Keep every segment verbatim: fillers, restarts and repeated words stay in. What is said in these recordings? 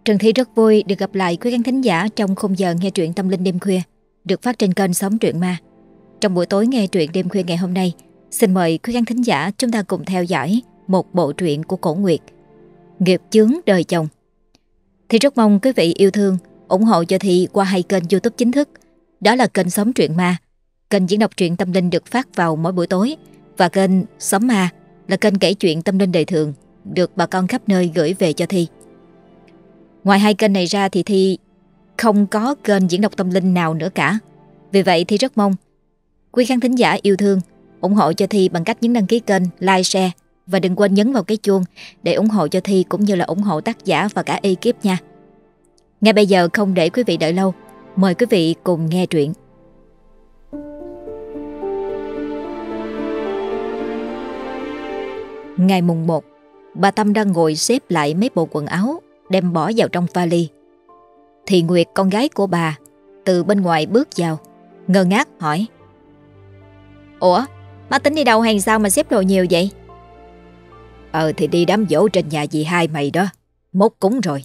Trần Thị rất vui được gặp lại quý khán thính giả trong khung giờ nghe truyện tâm linh đêm khuya được phát trên kênh Sống Truyện Ma. Trong buổi tối nghe truyện đêm khuya ngày hôm nay, xin mời quý khán thính giả chúng ta cùng theo dõi một bộ truyện của Cổ Nguyệt, Nghiệp chướng đời chồng. Thì rất mong quý vị yêu thương ủng hộ cho Thị qua hai kênh YouTube chính thức, đó là kênh Sống Truyện Ma, kênh diễn đọc truyện tâm linh được phát vào mỗi buổi tối, và kênh Sống Ma là kênh kể chuyện tâm linh đời thường được bà con khắp nơi gửi về cho Thi. Ngoài hai kênh này ra thì Thi không có kênh diễn đọc tâm linh nào nữa cả. Vì vậy Thi rất mong quý khán thính giả yêu thương ủng hộ cho Thi bằng cách nhấn đăng ký kênh, like, share và đừng quên nhấn vào cái chuông để ủng hộ cho Thi cũng như là ủng hộ tác giả và cả ekip nha. Ngay bây giờ không để quý vị đợi lâu, mời quý vị cùng nghe truyện. Ngày mùng một, bà Tâm đang ngồi xếp lại mấy bộ quần áo đem bỏ vào trong vali. Thì Nguyệt, con gái của bà, từ bên ngoài bước vào, ngơ ngác hỏi: "Ủa, má tính đi đâu hay sao mà xếp đồ nhiều vậy?" Ờ thì đi đám giỗ trên nhà dì hai mày đó, mốt cúng rồi.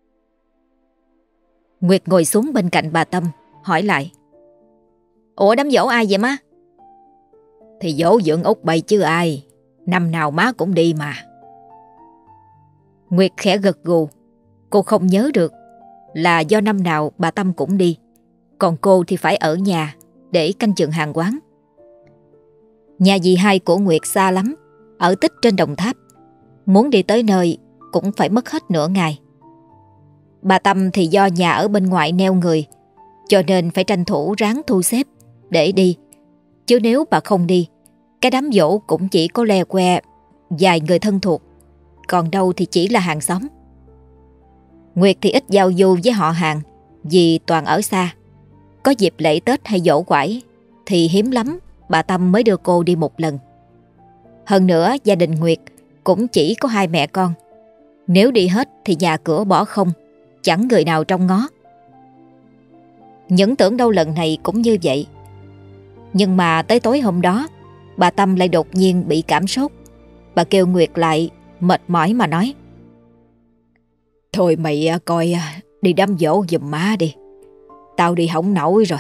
Nguyệt ngồi xuống bên cạnh bà Tâm, hỏi lại: "Ủa, đám giỗ ai vậy má?" Thì giỗ dưỡng Út bay chứ ai, năm nào má cũng đi mà. Nguyệt khẽ gật gù. Cô không nhớ được là do năm nào bà Tâm cũng đi, còn cô thì phải ở nhà để canh chừng hàng quán. Nhà dì hai của Nguyệt xa lắm, ở tích trên Đồng Tháp. Muốn đi tới nơi cũng phải mất hết nửa ngày. Bà Tâm thì do nhà ở bên ngoài neo người, cho nên phải tranh thủ ráng thu xếp để đi. Chứ nếu bà không đi, cái đám giỗ cũng chỉ có le que vài người thân thuộc, còn đâu thì chỉ là hàng xóm. Nguyệt thì ít giao du với họ hàng vì toàn ở xa. Có dịp lễ Tết hay giỗ quải thì hiếm lắm bà Tâm mới đưa cô đi một lần. Hơn nữa gia đình Nguyệt cũng chỉ có hai mẹ con. Nếu đi hết thì nhà cửa bỏ không, chẳng người nào trông ngó. Những tưởng đâu lần này cũng như vậy. Nhưng mà tới tối hôm đó, bà Tâm lại đột nhiên bị cảm sốt. Bà kêu Nguyệt lại, mệt mỏi mà nói: "Thôi mày coi đi đám giỗ giùm má đi, tao đi không nổi rồi."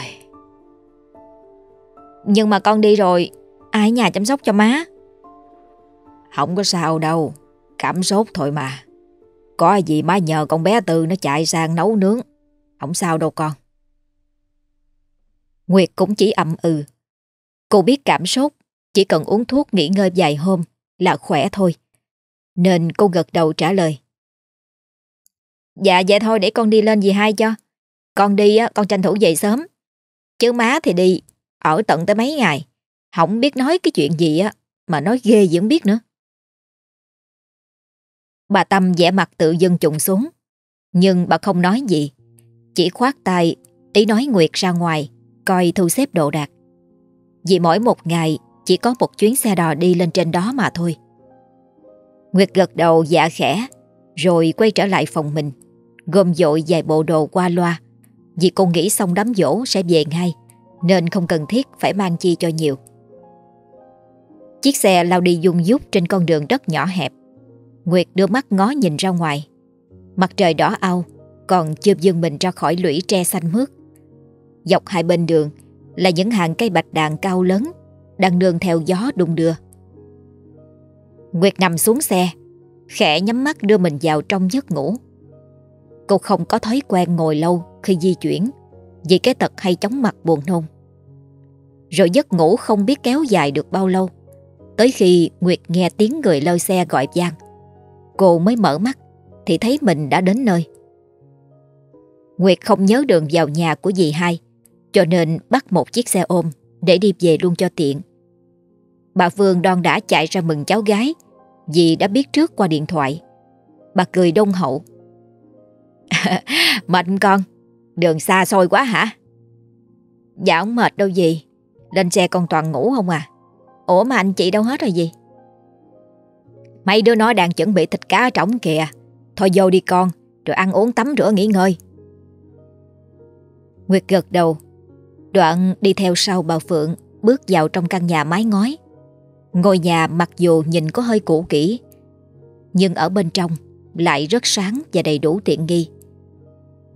"Nhưng mà con đi rồi, ai ở nhà chăm sóc cho má?" "Không có sao đâu, cảm sốt thôi mà. Có gì má nhờ con bé Tư nó chạy sang nấu nướng, không sao đâu con." Nguyệt cũng chỉ ậm ừ. Cô biết cảm sốt chỉ cần uống thuốc nghỉ ngơi vài hôm là khỏe thôi, nên cô gật đầu trả lời: "Dạ vậy thôi để con đi lên dì hai cho. Con đi á, con tranh thủ về sớm. Chứ má thì đi ở tận tới mấy ngày, không biết nói cái chuyện gì á, mà nói ghê gì không biết nữa." Bà Tâm vẻ mặt tự dưng trùng xuống, nhưng bà không nói gì, chỉ khoát tay ý nói Nguyệt ra ngoài coi thu xếp đồ đạc. Vì mỗi một ngày chỉ có một chuyến xe đò đi lên trên đó mà thôi. Nguyệt gật đầu dạ khẽ, rồi quay trở lại phòng mình, gom dội vài bộ đồ qua loa. Vì cô nghĩ xong đám giỗ sẽ về ngay, nên không cần thiết phải mang chi cho nhiều. Chiếc xe lao đi dung dút trên con đường đất nhỏ hẹp. Nguyệt đưa mắt ngó nhìn ra ngoài. Mặt trời đỏ au còn chưa vươn mình ra khỏi lũy tre xanh mướt. Dọc hai bên đường là những hàng cây bạch đàn cao lớn đang nương theo gió đung đưa. Nguyệt nằm xuống xe, khẽ nhắm mắt đưa mình vào trong giấc ngủ. Cô không có thói quen ngồi lâu khi di chuyển, vì cái tật hay chóng mặt buồn nôn. Rồi giấc ngủ không biết kéo dài được bao lâu, tới khi Nguyệt nghe tiếng người lơ xe gọi vang. Cô mới mở mắt thì thấy mình đã đến nơi. Nguyệt không nhớ đường vào nhà của dì hai, cho nên bắt một chiếc xe ôm để đi về luôn cho tiện. Bà Phương đon đã chạy ra mừng cháu gái vì đã biết trước qua điện thoại. Bà cười đôn hậu: "Mệt con, đường xa xôi quá hả?" "Dạ không mệt đâu dì, lên xe con toàn ngủ không à." "Ủa mà anh chị đâu hết rồi dì?" "Mấy đứa nó đang chuẩn bị thịt cá trỏng kìa. Thôi vô đi con, rồi ăn uống tắm rửa nghỉ ngơi." Nguyệt gật đầu, đoạn đi theo sau bà Phượng bước vào trong căn nhà mái ngói. Ngôi nhà mặc dù nhìn có hơi cũ kỹ, nhưng ở bên trong lại rất sáng và đầy đủ tiện nghi.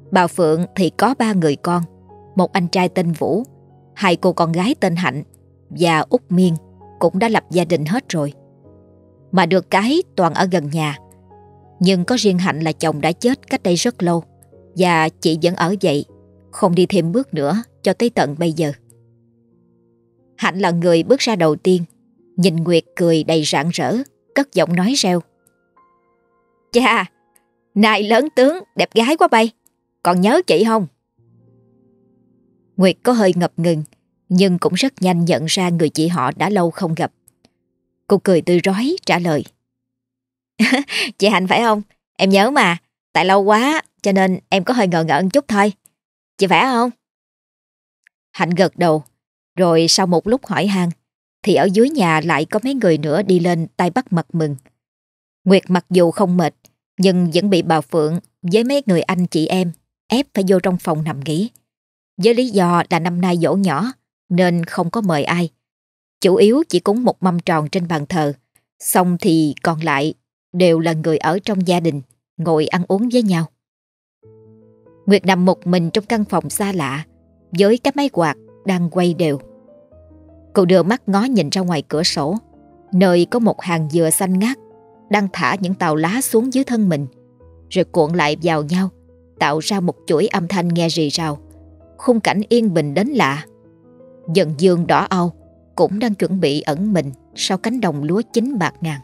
Bà Phượng thì có ba người con, một anh trai tên Vũ, hai cô con gái tên Hạnh và Út Miên cũng đã lập gia đình hết rồi. Mà được cái toàn ở gần nhà. Nhưng có riêng Hạnh là chồng đã chết cách đây rất lâu, và chị vẫn ở vậy, không đi thêm bước nữa cho tới tận bây giờ. Hạnh là người bước ra đầu tiên, nhìn Nguyệt cười đầy rạng rỡ, cất giọng nói reo: "Chà, này lớn tướng, đẹp gái quá bay, còn nhớ chị không?" Nguyệt có hơi ngập ngừng, nhưng cũng rất nhanh nhận ra người chị họ đã lâu không gặp. Cô cười tươi rói trả lời: "Chị Hạnh phải không? Em nhớ mà, tại lâu quá cho nên em có hơi ngờ ngợ một chút thôi. Chị khỏe không?" Hạnh gật đầu, rồi sau một lúc hỏi han thì ở dưới nhà lại có mấy người nữa đi lên tay bắt mặt mừng. Nguyệt mặc dù không mệt, nhưng vẫn bị bà Phượng với mấy người anh chị em ép phải vô trong phòng nằm nghỉ. Với lý do là năm nay giỗ nhỏ nên không có mời ai. Chủ yếu chỉ cúng một mâm tròn trên bàn thờ, xong thì còn lại đều là người ở trong gia đình ngồi ăn uống với nhau. Nguyệt nằm một mình trong căn phòng xa lạ với cái máy quạt đang quay đều. Cô đưa mắt ngó nhìn ra ngoài cửa sổ, nơi có một hàng dừa xanh ngát đang thả những tàu lá xuống dưới thân mình, rồi cuộn lại vào nhau, tạo ra một chuỗi âm thanh nghe rì rào. Khung cảnh yên bình đến lạ. Dần dương đỏ au cũng đang chuẩn bị ẩn mình sau cánh đồng lúa chín bạc ngàn.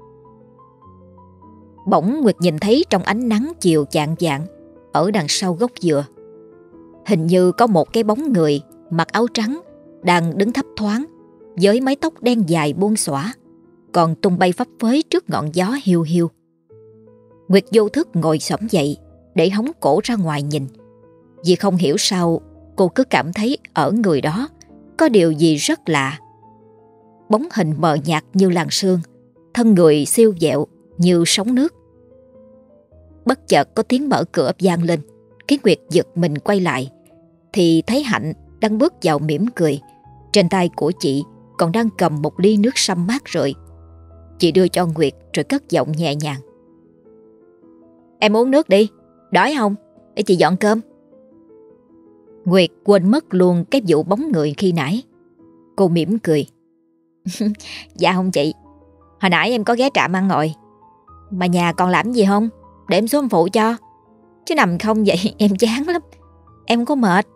Bỗng Nguyệt nhìn thấy trong ánh nắng chiều chạng vạng ở đằng sau gốc dừa, hình như có một cái bóng người mặc áo trắng đang đứng thấp thoáng với mái tóc đen dài buông xõa, còn tung bay phấp phới trước ngọn gió hiu hiu. Nguyệt vô thức ngồi xổm dậy để hóng cổ ra ngoài nhìn, vì không hiểu sao cô cứ cảm thấy ở người đó có điều gì rất lạ. Bóng hình mờ nhạt như làn sương, thân người siêu vẹo như sóng nước. Bất chợt có tiếng mở cửa vang lên, khiến Nguyệt giật mình quay lại thì thấy Hạnh đang bước vào mỉm cười. Trên tay của chị còn đang cầm một ly nước sâm mát rượi. Chị đưa cho Nguyệt rồi cất giọng nhẹ nhàng: "Em uống nước đi, đói không? Để chị dọn cơm." Nguyệt quên mất luôn cái vụ bóng người khi nãy. Cô mỉm cười: "Dạ không chị, hồi nãy em có ghé trạm ăn rồi. Mà nhà còn làm gì không? Để em xuống em phụ cho. Chứ nằm không vậy em chán lắm, em không có mệt."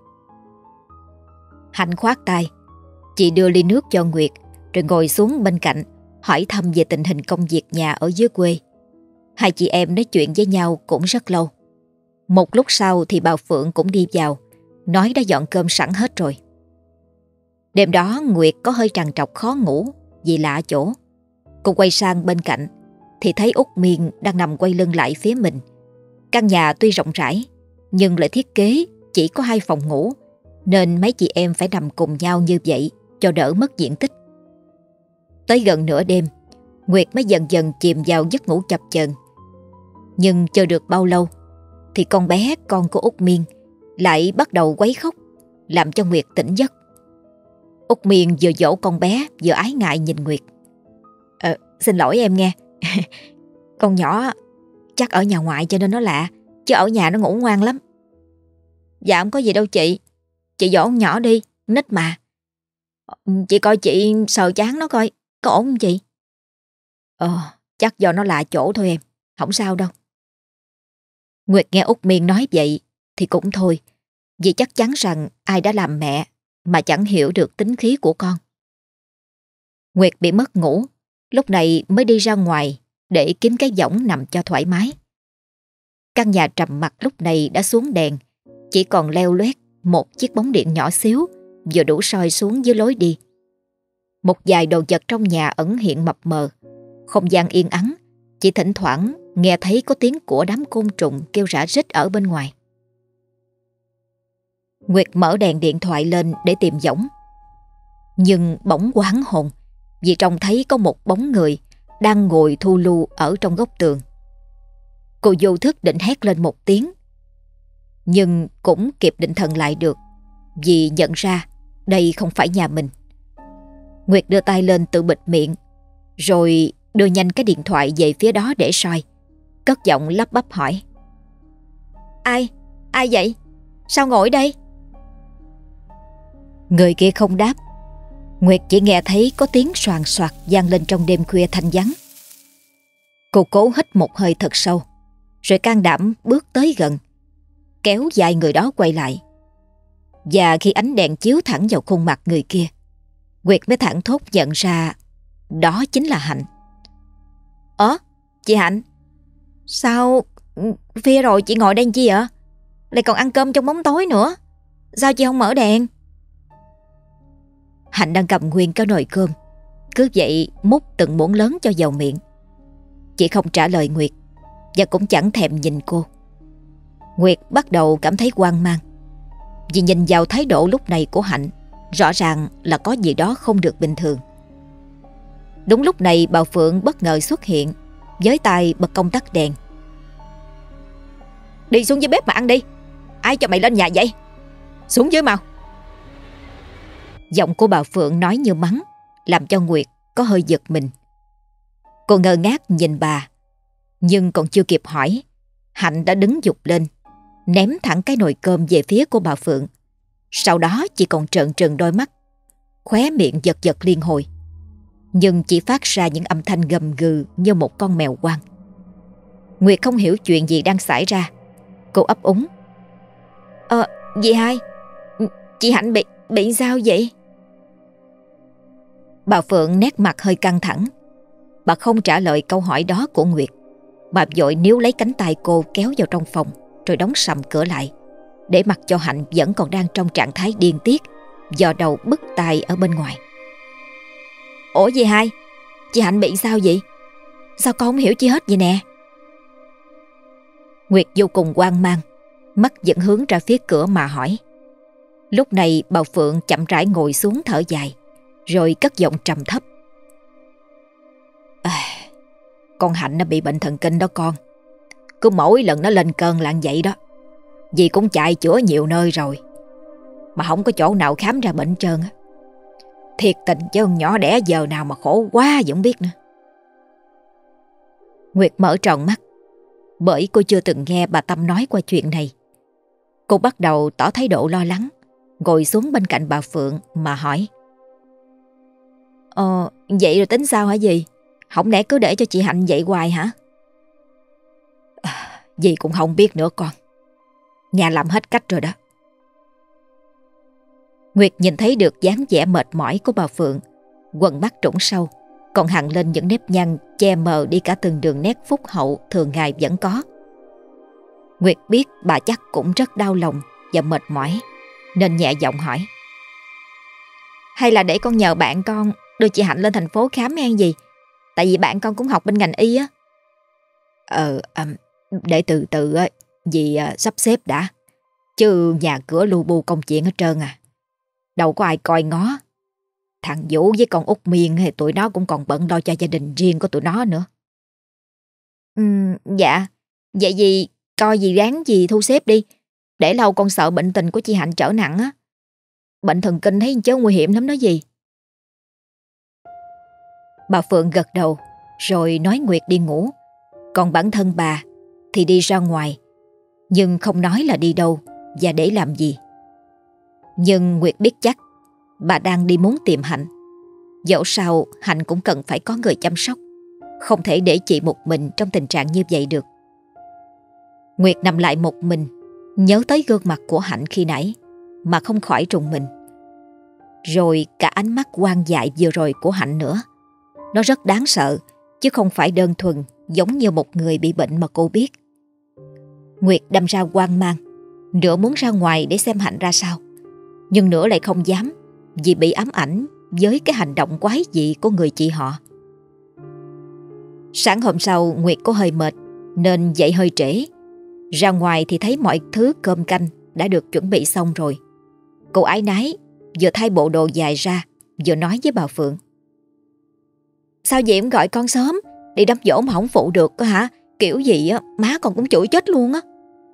Hạnh khoát tay. Chị đưa ly nước cho Nguyệt rồi ngồi xuống bên cạnh, hỏi thăm về tình hình công việc nhà ở dưới quê. Hai chị em nói chuyện với nhau cũng rất lâu. Một lúc sau thì bà Phượng cũng đi vào, nói đã dọn cơm sẵn hết rồi. Đêm đó Nguyệt có hơi trằn trọc khó ngủ vì lạ chỗ. Cô quay sang bên cạnh thì thấy Út Miên đang nằm quay lưng lại phía mình. Căn nhà tuy rộng rãi nhưng lại thiết kế chỉ có hai phòng ngủ, nên mấy chị em phải nằm cùng nhau như vậy cho đỡ mất diện tích. Tới gần nửa đêm, Nguyệt mới dần dần chìm vào giấc ngủ chập chờn. Nhưng chưa được bao lâu thì con bé con của Út Miên lại bắt đầu quấy khóc, làm cho Nguyệt tỉnh giấc. Út Miên vừa dỗ con bé vừa ái ngại nhìn Nguyệt: "Ờ, xin lỗi em nghe. Con nhỏ chắc ở nhà ngoại cho nên nó lạ, chứ ở nhà nó ngủ ngoan lắm." "Dạ không có gì đâu chị. Chị dỗ con nhỏ đi, nít mà. Chị coi chị sờ chán nó coi, có ổn không chị?" "Ờ, chắc do nó lạ chỗ thôi em, không sao đâu." Nguyệt nghe Út Miên nói vậy thì cũng thôi, vì chắc chắn rằng ai đã làm mẹ mà chẳng hiểu được tính khí của con. Nguyệt bị mất ngủ, lúc này mới đi ra ngoài để kiếm cái võng nằm cho thoải mái. Căn nhà trầm mặc lúc này đã xuống đèn, chỉ còn leo loét một chiếc bóng điện nhỏ xíu vừa đủ soi xuống dưới lối đi. Một vài đồ vật trong nhà ẩn hiện mập mờ, không gian yên ắng, chỉ thỉnh thoảng nghe thấy có tiếng của đám côn trùng kêu rả rích ở bên ngoài. Nguyệt mở đèn điện thoại lên để tìm võng, nhưng bỗng hoảng hồn vì trông thấy có một bóng người đang ngồi thu lu ở trong góc tường. Cô vô thức định hét lên một tiếng, nhưng cũng kịp định thần lại được vì nhận ra đây không phải nhà mình. Nguyệt đưa tay lên tự bịt miệng, rồi đưa nhanh cái điện thoại về phía đó để soi, cất giọng lắp bắp hỏi: "Ai? Ai vậy? Sao ngồi đây? Người kia không đáp. Nguyệt chỉ nghe thấy có tiếng soàn soạt vang lên trong đêm khuya thanh vắng. Cô cố hít một hơi thật sâu, rồi can đảm bước tới gần, kéo dài người đó quay lại. Và khi ánh đèn chiếu thẳng vào khuôn mặt người kia, Nguyệt mới thẳng thốt nhận ra đó chính là Hạnh. Ơ, chị Hạnh, sao khuya rồi chị ngồi đây chi ạ? Lại còn ăn cơm trong bóng tối nữa. Sao chị không mở đèn? Hạnh đang cầm nguyên cái nồi cơm, cứ vậy múc từng muỗng lớn cho vào miệng. Chị không trả lời Nguyệt, và cũng chẳng thèm nhìn cô. Nguyệt bắt đầu cảm thấy hoang mang, vì nhìn vào thái độ lúc này của Hạnh, rõ ràng là có gì đó không được bình thường. Đúng lúc này bà Phượng bất ngờ xuất hiện, với tay bật công tắc đèn. Đi xuống dưới bếp mà ăn đi. Ai cho mày lên nhà vậy? Xuống dưới mau. Giọng của bà Phượng nói như mắng, làm cho Nguyệt có hơi giật mình. Cô ngơ ngác nhìn bà, nhưng còn chưa kịp hỏi, Hạnh đã đứng giục lên, ném thẳng cái nồi cơm về phía của bà Phượng. Sau đó chỉ còn trợn trừng đôi mắt, khóe miệng giật giật liên hồi, nhưng chỉ phát ra những âm thanh gầm gừ như một con mèo hoang. Nguyệt không hiểu chuyện gì đang xảy ra. Cô ấp úng. Ờ, dì hai, chị Hạnh bị, bị sao vậy? Bà Phượng nét mặt hơi căng thẳng. Bà không trả lời câu hỏi đó của Nguyệt. Bà vội níu lấy cánh tay cô kéo vào trong phòng, rồi đóng sầm cửa lại, để mặc cho Hạnh vẫn còn đang trong trạng thái điên tiết, giò đầu bứt tai ở bên ngoài. Ủa dì hai, chị Hạnh bị sao vậy? Sao con không hiểu chi hết vậy nè? Nguyệt vô cùng hoang mang, mắt vẫn hướng ra phía cửa mà hỏi. Lúc này bà Phượng chậm rãi ngồi xuống thở dài, rồi cất giọng trầm thấp. À, con Hạnh nó bị bệnh thần kinh đó con. Cứ mỗi lần nó lên cơn là vậy đó. Dì cũng chạy chữa nhiều nơi rồi, mà không có chỗ nào khám ra bệnh trơn á. Thiệt tình chứ con nhỏ đẻ giờ nào mà khổ quá vẫn biết nữa. Nguyệt mở tròn mắt, bởi cô chưa từng nghe bà Tâm nói qua chuyện này. Cô bắt đầu tỏ thái độ lo lắng, ngồi xuống bên cạnh bà Phượng mà hỏi. Ờ, vậy rồi tính sao hả dì? Không lẽ cứ để cho chị Hạnh vậy hoài hả? À, dì cũng không biết nữa con. Nhà làm hết cách rồi đó. Nguyệt nhìn thấy được dáng vẻ mệt mỏi của bà Phượng, quần mắt trũng sâu, còn hằn lên những nếp nhăn che mờ đi cả từng đường nét phúc hậu thường ngày vẫn có. Nguyệt biết bà chắc cũng rất đau lòng và mệt mỏi, nên nhẹ giọng hỏi. Hay là để con nhờ bạn con đưa chị Hạnh lên thành phố khám hay gì? Tại vì bạn con cũng học bên ngành y á. Ờ, um, để từ từ á, dì uh, sắp xếp đã. Chứ nhà cửa lu bu công chuyện hết trơn à. Đâu có ai coi ngó. Thằng Vũ với con Út Miên thì tụi nó cũng còn bận lo cho gia đình riêng của tụi nó nữa. Ừ, dạ. Vậy dì coi dì ráng dì thu xếp đi. Để lâu con sợ bệnh tình của chị Hạnh trở nặng á. Bệnh thần kinh thấy chớ nguy hiểm lắm đó dì. Bà Phượng gật đầu rồi nói Nguyệt đi ngủ. Còn bản thân bà thì đi ra ngoài, nhưng không nói là đi đâu và để làm gì. Nhưng Nguyệt biết chắc bà đang đi muốn tìm Hạnh. Dẫu sao Hạnh cũng cần phải có người chăm sóc, không thể để chị một mình trong tình trạng như vậy được. Nguyệt nằm lại một mình, nhớ tới gương mặt của Hạnh khi nãy mà không khỏi rùng mình. Rồi cả ánh mắt hoang dại vừa rồi của Hạnh nữa. Nó rất đáng sợ, chứ không phải đơn thuần giống như một người bị bệnh mà cô biết. Nguyệt đâm ra hoang mang, nửa muốn ra ngoài để xem Hạnh ra sao, nhưng nửa lại không dám, vì bị ám ảnh với cái hành động quái dị của người chị họ. Sáng hôm sau Nguyệt có hơi mệt nên dậy hơi trễ. Ra ngoài thì thấy mọi thứ cơm canh đã được chuẩn bị xong rồi. Cô ái nái vừa thay bộ đồ dài ra, vừa nói với bà Phượng. Sao dì cũng gọi con sớm, đi đám giỗ mà không phụ được hả? Kiểu gì á má con cũng chửi chết luôn á.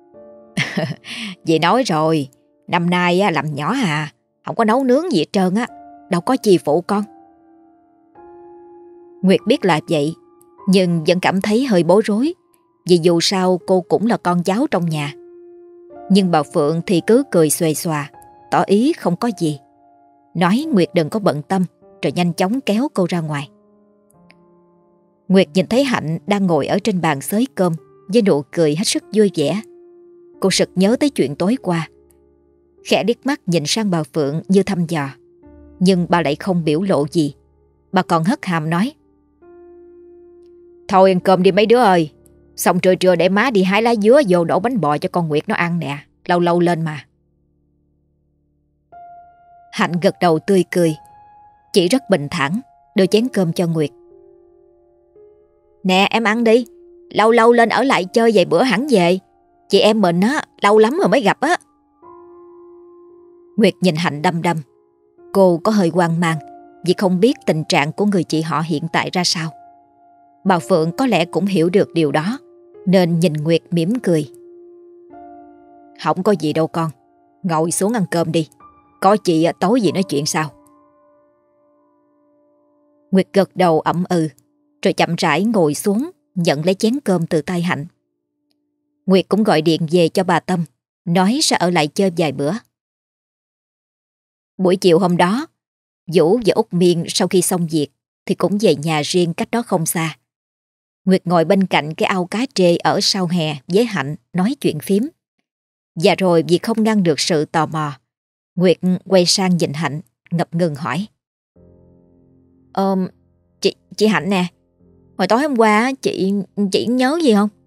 Dì nói rồi, năm nay á, làm nhỏ à, không có nấu nướng gì hết trơn á, đâu có chi phụ con. Nguyệt biết là vậy, nhưng vẫn cảm thấy hơi bối rối, vì dù sao cô cũng là con cháu trong nhà. Nhưng bà Phượng thì cứ cười xuề xòa, tỏ ý không có gì, nói Nguyệt đừng có bận tâm, rồi nhanh chóng kéo cô ra ngoài. Nguyệt nhìn thấy Hạnh đang ngồi ở trên bàn xới cơm với nụ cười hết sức vui vẻ. Cô sực nhớ tới chuyện tối qua, khẽ liếc mắt nhìn sang bà Phượng như thăm dò, nhưng bà lại không biểu lộ gì. Bà còn hất hàm nói: Thôi ăn cơm đi mấy đứa ơi, xong trưa trưa để má đi hái lá dứa vô đổ bánh bò cho con Nguyệt nó ăn nè, lâu lâu lên mà. Hạnh gật đầu tươi cười, chỉ rất bình thản đưa chén cơm cho Nguyệt. Nè em ăn đi, lâu lâu lên ở lại chơi vài bữa hẳn về. Chị em mình á, lâu lắm rồi mới gặp á. Nguyệt nhìn Hạnh đăm đăm. Cô có hơi hoang mang vì không biết tình trạng của người chị họ hiện tại ra sao. Bà Phượng có lẽ cũng hiểu được điều đó, nên nhìn Nguyệt mỉm cười. Không có gì đâu con, ngồi xuống ăn cơm đi. Có chị tối gì nói chuyện sao? Nguyệt gật đầu ậm ừ, rồi chậm rãi ngồi xuống nhận lấy chén cơm từ tay Hạnh. Nguyệt cũng gọi điện về cho bà Tâm, nói sẽ ở lại chơi vài bữa. Buổi chiều hôm đó, Vũ và Út Miên sau khi xong việc thì cũng về nhà riêng cách đó không xa. Nguyệt ngồi bên cạnh cái ao cá trê ở sau hè với Hạnh nói chuyện phím. Và rồi vì không ngăn được sự tò mò, Nguyệt quay sang nhìn Hạnh ngập ngừng hỏi: Ờ, chị, chị Hạnh nè, hồi tối hôm qua chị, chị nhớ gì không?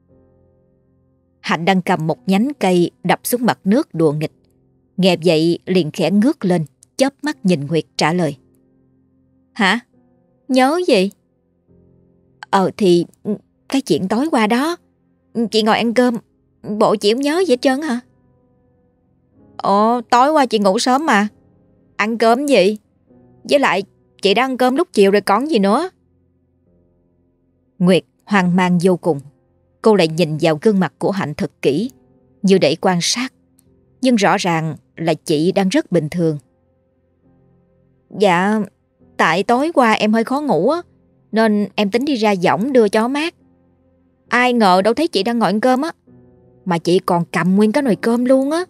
Hạnh đang cầm một nhánh cây đập xuống mặt nước đùa nghịch. Nghe vậy liền khẽ ngước lên, chớp mắt nhìn Nguyệt trả lời: Hả? Nhớ gì? Ờ thì cái chuyện tối qua đó, chị ngồi ăn cơm, bộ chị không nhớ gì hết trơn hả? Ồ, tối qua chị ngủ sớm mà. Ăn cơm gì? Với lại chị đã ăn cơm lúc chiều rồi còn gì nữa. Nguyệt hoang mang vô cùng. Cô lại nhìn vào gương mặt của Hạnh thật kỹ, như để quan sát. Nhưng rõ ràng là chị đang rất bình thường. Dạ, tại tối qua em hơi khó ngủ á, nên em tính đi ra võng đưa cho mát. Ai ngờ đâu thấy chị đang ngồi ăn cơm á, mà chị còn cầm nguyên cái nồi cơm luôn á.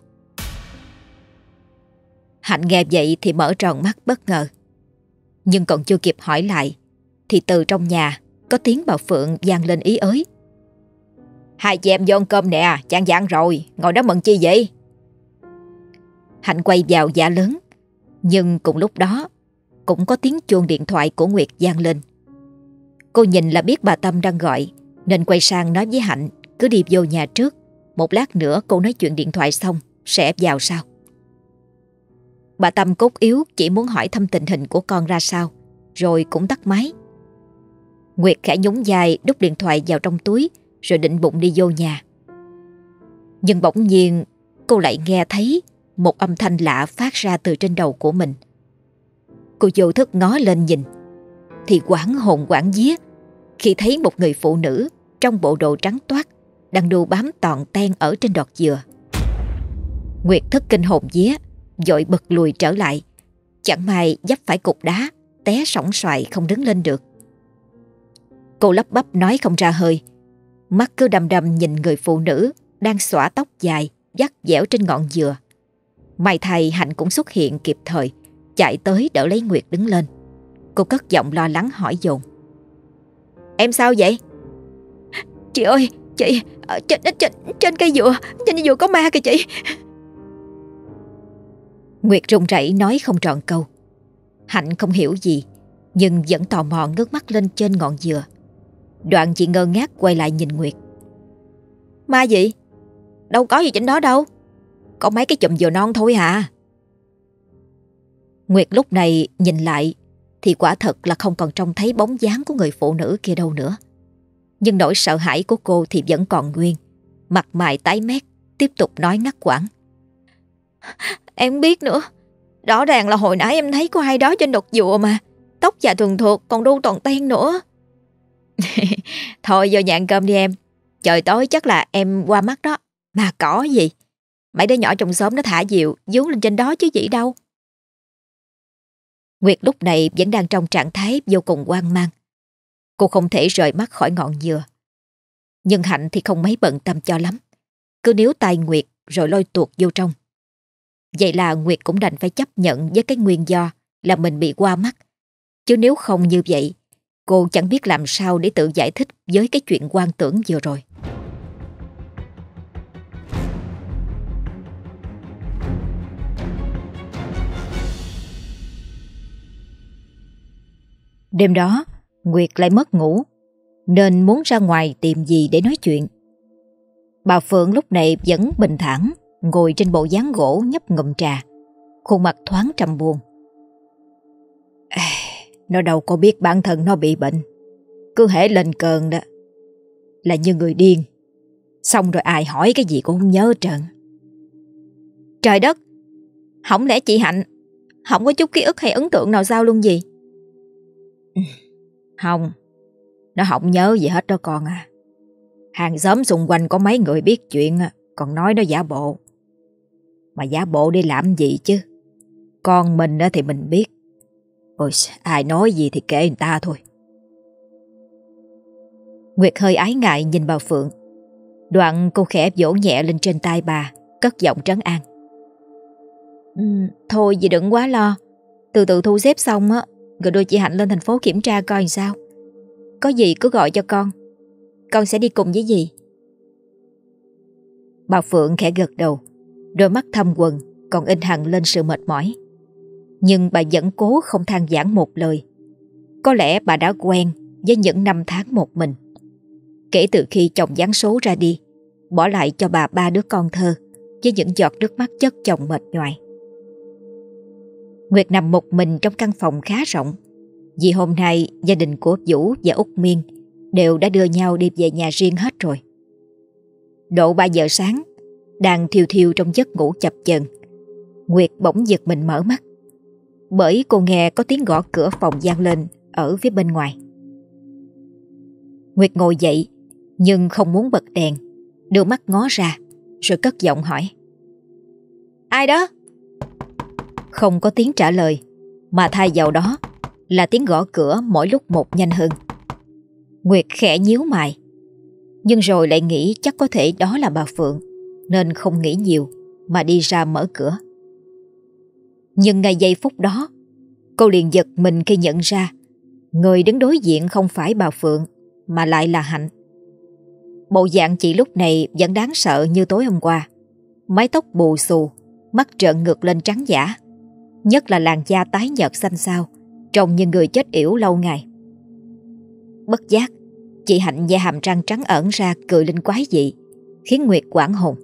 Hạnh nghe vậy thì mở tròn mắt bất ngờ. Nhưng còn chưa kịp hỏi lại thì từ trong nhà có tiếng bà Phượng vang lên ý ới: Hai chị em vô ăn cơm nè, chan vạn rồi, ngồi đó mận chi vậy? Hạnh quay vào dạ lớn, nhưng cùng lúc đó cũng có tiếng chuông điện thoại của Nguyệt vang lên. Cô nhìn là biết bà Tâm đang gọi, nên quay sang nói với Hạnh cứ đi vô nhà trước, một lát nữa cô nói chuyện điện thoại xong sẽ vào sau. Bà Tâm cốt yếu chỉ muốn hỏi thăm tình hình của con ra sao, rồi cũng tắt máy. Nguyệt khẽ nhún vai đút điện thoại vào trong túi, rồi định bụng đi vô nhà. Nhưng bỗng nhiên cô lại nghe thấy một âm thanh lạ phát ra từ trên đầu của mình. Cô vô thức ngó lên nhìn, thì hoảng hồn hoảng vía khi thấy một người phụ nữ trong bộ đồ trắng toát đang đu bám tòn ten ở trên đọt dừa. Nguyệt thất kinh hồn vía, vội bật lùi trở lại. Chẳng may vấp phải cục đá, té sóng xoài không đứng lên được. Cô lắp bắp nói không ra hơi, mắt cứ đăm đăm nhìn người phụ nữ đang xõa tóc dài vắt dẻo trên ngọn dừa. May thay Hạnh cũng xuất hiện kịp thời, chạy tới đỡ lấy Nguyệt đứng lên. Cô cất giọng lo lắng hỏi dồn: Em sao vậy? Chị ơi, chị, trên, trên, trên cây dừa, trên cây dừa có ma kìa chị. Nguyệt run rẩy nói không trọn câu. Hạnh không hiểu gì, nhưng vẫn tò mò ngước mắt lên trên ngọn dừa. Đoạn chị ngơ ngác quay lại nhìn Nguyệt. Ma gì? Đâu có gì trên đó đâu. Có mấy cái chùm dừa non thôi à. Nguyệt lúc này nhìn lại thì quả thật là không còn trông thấy bóng dáng của người phụ nữ kia đâu nữa. Nhưng nỗi sợ hãi của cô thì vẫn còn nguyên. Mặt mày tái mét, tiếp tục nói ngắt quãng: Em biết nữa. Rõ ràng là hồi nãy em thấy có ai đó trên đọt dừa mà. Tóc dài thường thuộc, còn đu toàn ten nữa. Thôi vô nhà ăn cơm đi em. Trời tối chắc là em qua mắt đó. Mà cỏ gì? Mấy đứa nhỏ trong xóm nó thả diều vướng lên trên đó chứ gì đâu. Nguyệt lúc này vẫn đang trong trạng thái vô cùng hoang mang. Cô không thể rời mắt khỏi ngọn dừa. Nhưng Hạnh thì không mấy bận tâm cho lắm. Cứ níu tay Nguyệt rồi lôi tuột vô trong. Vậy là Nguyệt cũng đành phải chấp nhận với cái nguyên do là mình bị qua mắt. Chứ nếu không như vậy, cô chẳng biết làm sao để tự giải thích với cái chuyện hoang tưởng vừa rồi. Đêm đó, Nguyệt lại mất ngủ, nên muốn ra ngoài tìm gì để nói chuyện. Bà Phượng lúc này vẫn bình thản, ngồi trên bộ ván gỗ nhấp ngụm trà, khuôn mặt thoáng trầm buồn. À, nó đâu có biết bản thân nó bị bệnh, cứ hễ lên cơn đó là như người điên, xong rồi ai hỏi cái gì cũng không nhớ trơn. Trời đất, không lẽ chị Hạnh không có chút ký ức hay ấn tượng nào sao luôn gì? Không, nó không nhớ gì hết đó con à. Hàng xóm xung quanh có mấy người biết chuyện còn nói nó giả bộ. Mà giả bộ đi làm gì chứ? Con mình thì mình biết. Ôi, ai nói gì thì kệ người ta thôi. Nguyệt hơi ái ngại nhìn bà Phượng. Đoạn cô khẽ vỗ nhẹ lên trên tay bà, cất giọng trấn an. Ừ, thôi dì đừng quá lo. Từ từ thu xếp xong á, rồi đưa chị Hạnh lên thành phố kiểm tra coi sao. Có gì cứ gọi cho con, con sẽ đi cùng với dì. Bà Phượng khẽ gật đầu, đôi mắt thâm quầng còn in hằn lên sự mệt mỏi. Nhưng bà vẫn cố không than vãn một lời. Có lẽ bà đã quen với những năm tháng một mình, kể từ khi chồng giáng số ra đi, bỏ lại cho bà ba đứa con thơ với những giọt nước mắt chất chồng mệt nhoài. Nguyệt nằm một mình trong căn phòng khá rộng, vì hôm nay gia đình của Vũ và Út Miên đều đã đưa nhau đi về nhà riêng hết rồi. Độ ba giờ sáng, đang thiêu thiêu trong giấc ngủ chập chờn, Nguyệt bỗng giật mình mở mắt, bởi cô nghe có tiếng gõ cửa phòng vang lên ở phía bên ngoài. Nguyệt ngồi dậy nhưng không muốn bật đèn, đưa mắt ngó ra rồi cất giọng hỏi. Ai đó? Không có tiếng trả lời, mà thay vào đó là tiếng gõ cửa mỗi lúc một nhanh hơn. Nguyệt khẽ nhíu mày, nhưng rồi lại nghĩ chắc có thể đó là bà Phượng, nên không nghĩ nhiều mà đi ra mở cửa. Nhưng ngay giây phút đó, cô liền giật mình khi nhận ra người đứng đối diện không phải bà Phượng mà lại là Hạnh. Bộ dạng chị lúc này vẫn đáng sợ như tối hôm qua. Mái tóc bù xù, mắt trợn ngược lên trắng dã, nhất là làn da tái nhợt xanh xao, trông như người chết yểu lâu ngày. Bất giác, chị Hạnh da hàm răng trắng ẩn ra cười lên quái dị, khiến Nguyệt hoảng hồn.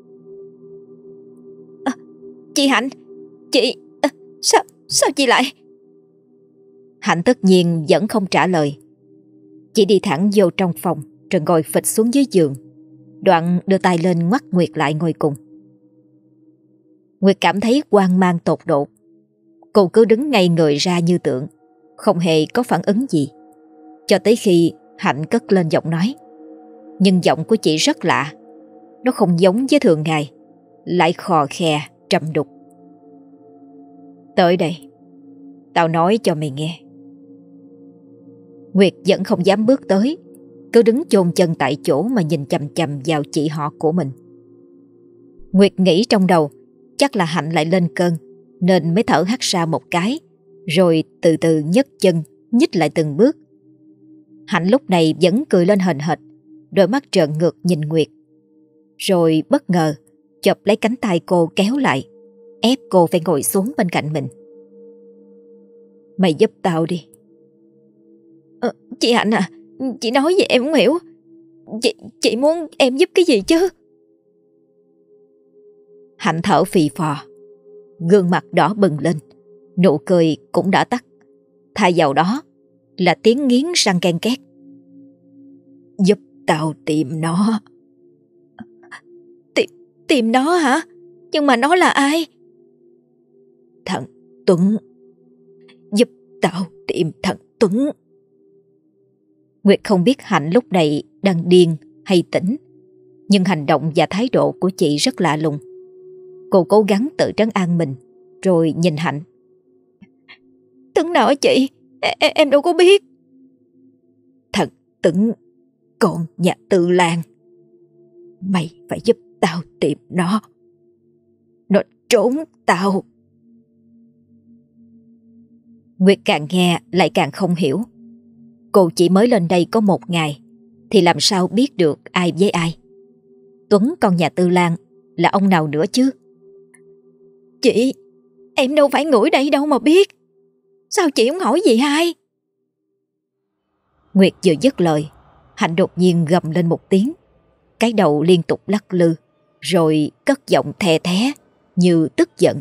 À, chị Hạnh, chị... À, sao, sao chị lại... Hạnh tất nhiên vẫn không trả lời. Chị đi thẳng vô trong phòng rồi ngồi phịch xuống dưới giường, đoạn đưa tay lên ngoắt Nguyệt lại ngồi cùng. Nguyệt cảm thấy hoang mang tột độ. Cô cứ đứng ngay người ra như tượng, không hề có phản ứng gì, cho tới khi Hạnh cất lên giọng nói. Nhưng giọng của chị rất lạ, nó không giống với thường ngày, lại khò khè, trầm đục. Tới đây, tao nói cho mày nghe. Nguyệt vẫn không dám bước tới, cứ đứng chôn chân tại chỗ mà nhìn chằm chằm vào chị họ của mình. Nguyệt nghĩ trong đầu chắc là Hạnh lại lên cơn, nên mới thở hắt ra một cái, rồi từ từ nhấc chân, nhích lại từng bước. Hạnh lúc này vẫn cười lên hờn hệt, đôi mắt trợn ngược nhìn Nguyệt. Rồi bất ngờ chộp lấy cánh tay cô kéo lại, ép cô phải ngồi xuống bên cạnh mình. Mày giúp tao đi. Ờ, chị Hạnh à, chị nói gì em không hiểu. Chị, chị muốn em giúp cái gì chứ? Hạnh thở phì phò, gương mặt đỏ bừng lên, nụ cười cũng đã tắt. Thay vào đó là tiếng nghiến răng ken két. Giúp tao tìm nó. Tìm, tìm nó hả? Nhưng mà nó là ai? Thằng Tuấn. Giúp tao tìm thằng Tuấn. Nguyệt không biết Hạnh lúc này đang điên hay tỉnh, nhưng hành động và thái độ của chị rất lạ lùng. Cô cố gắng tự trấn an mình, rồi nhìn Hạnh. Tuấn nào hả chị? Em, em đâu có biết. Thằng Tuấn, con nhà Tư Lan. Mày phải giúp Tao tìm nó. Nó trốn tao. Nguyệt càng nghe lại càng không hiểu. Cô chỉ mới lên đây có một ngày thì làm sao biết được ai với ai. Tuấn con nhà Tư Lan là ông nào nữa chứ? Chị, em đâu phải ngửi đây đâu mà biết. Sao chị không hỏi gì hai? Nguyệt vừa dứt lời, Hạnh đột nhiên gầm lên một tiếng. Cái đầu liên tục lắc lư, rồi cất giọng the thé như tức giận.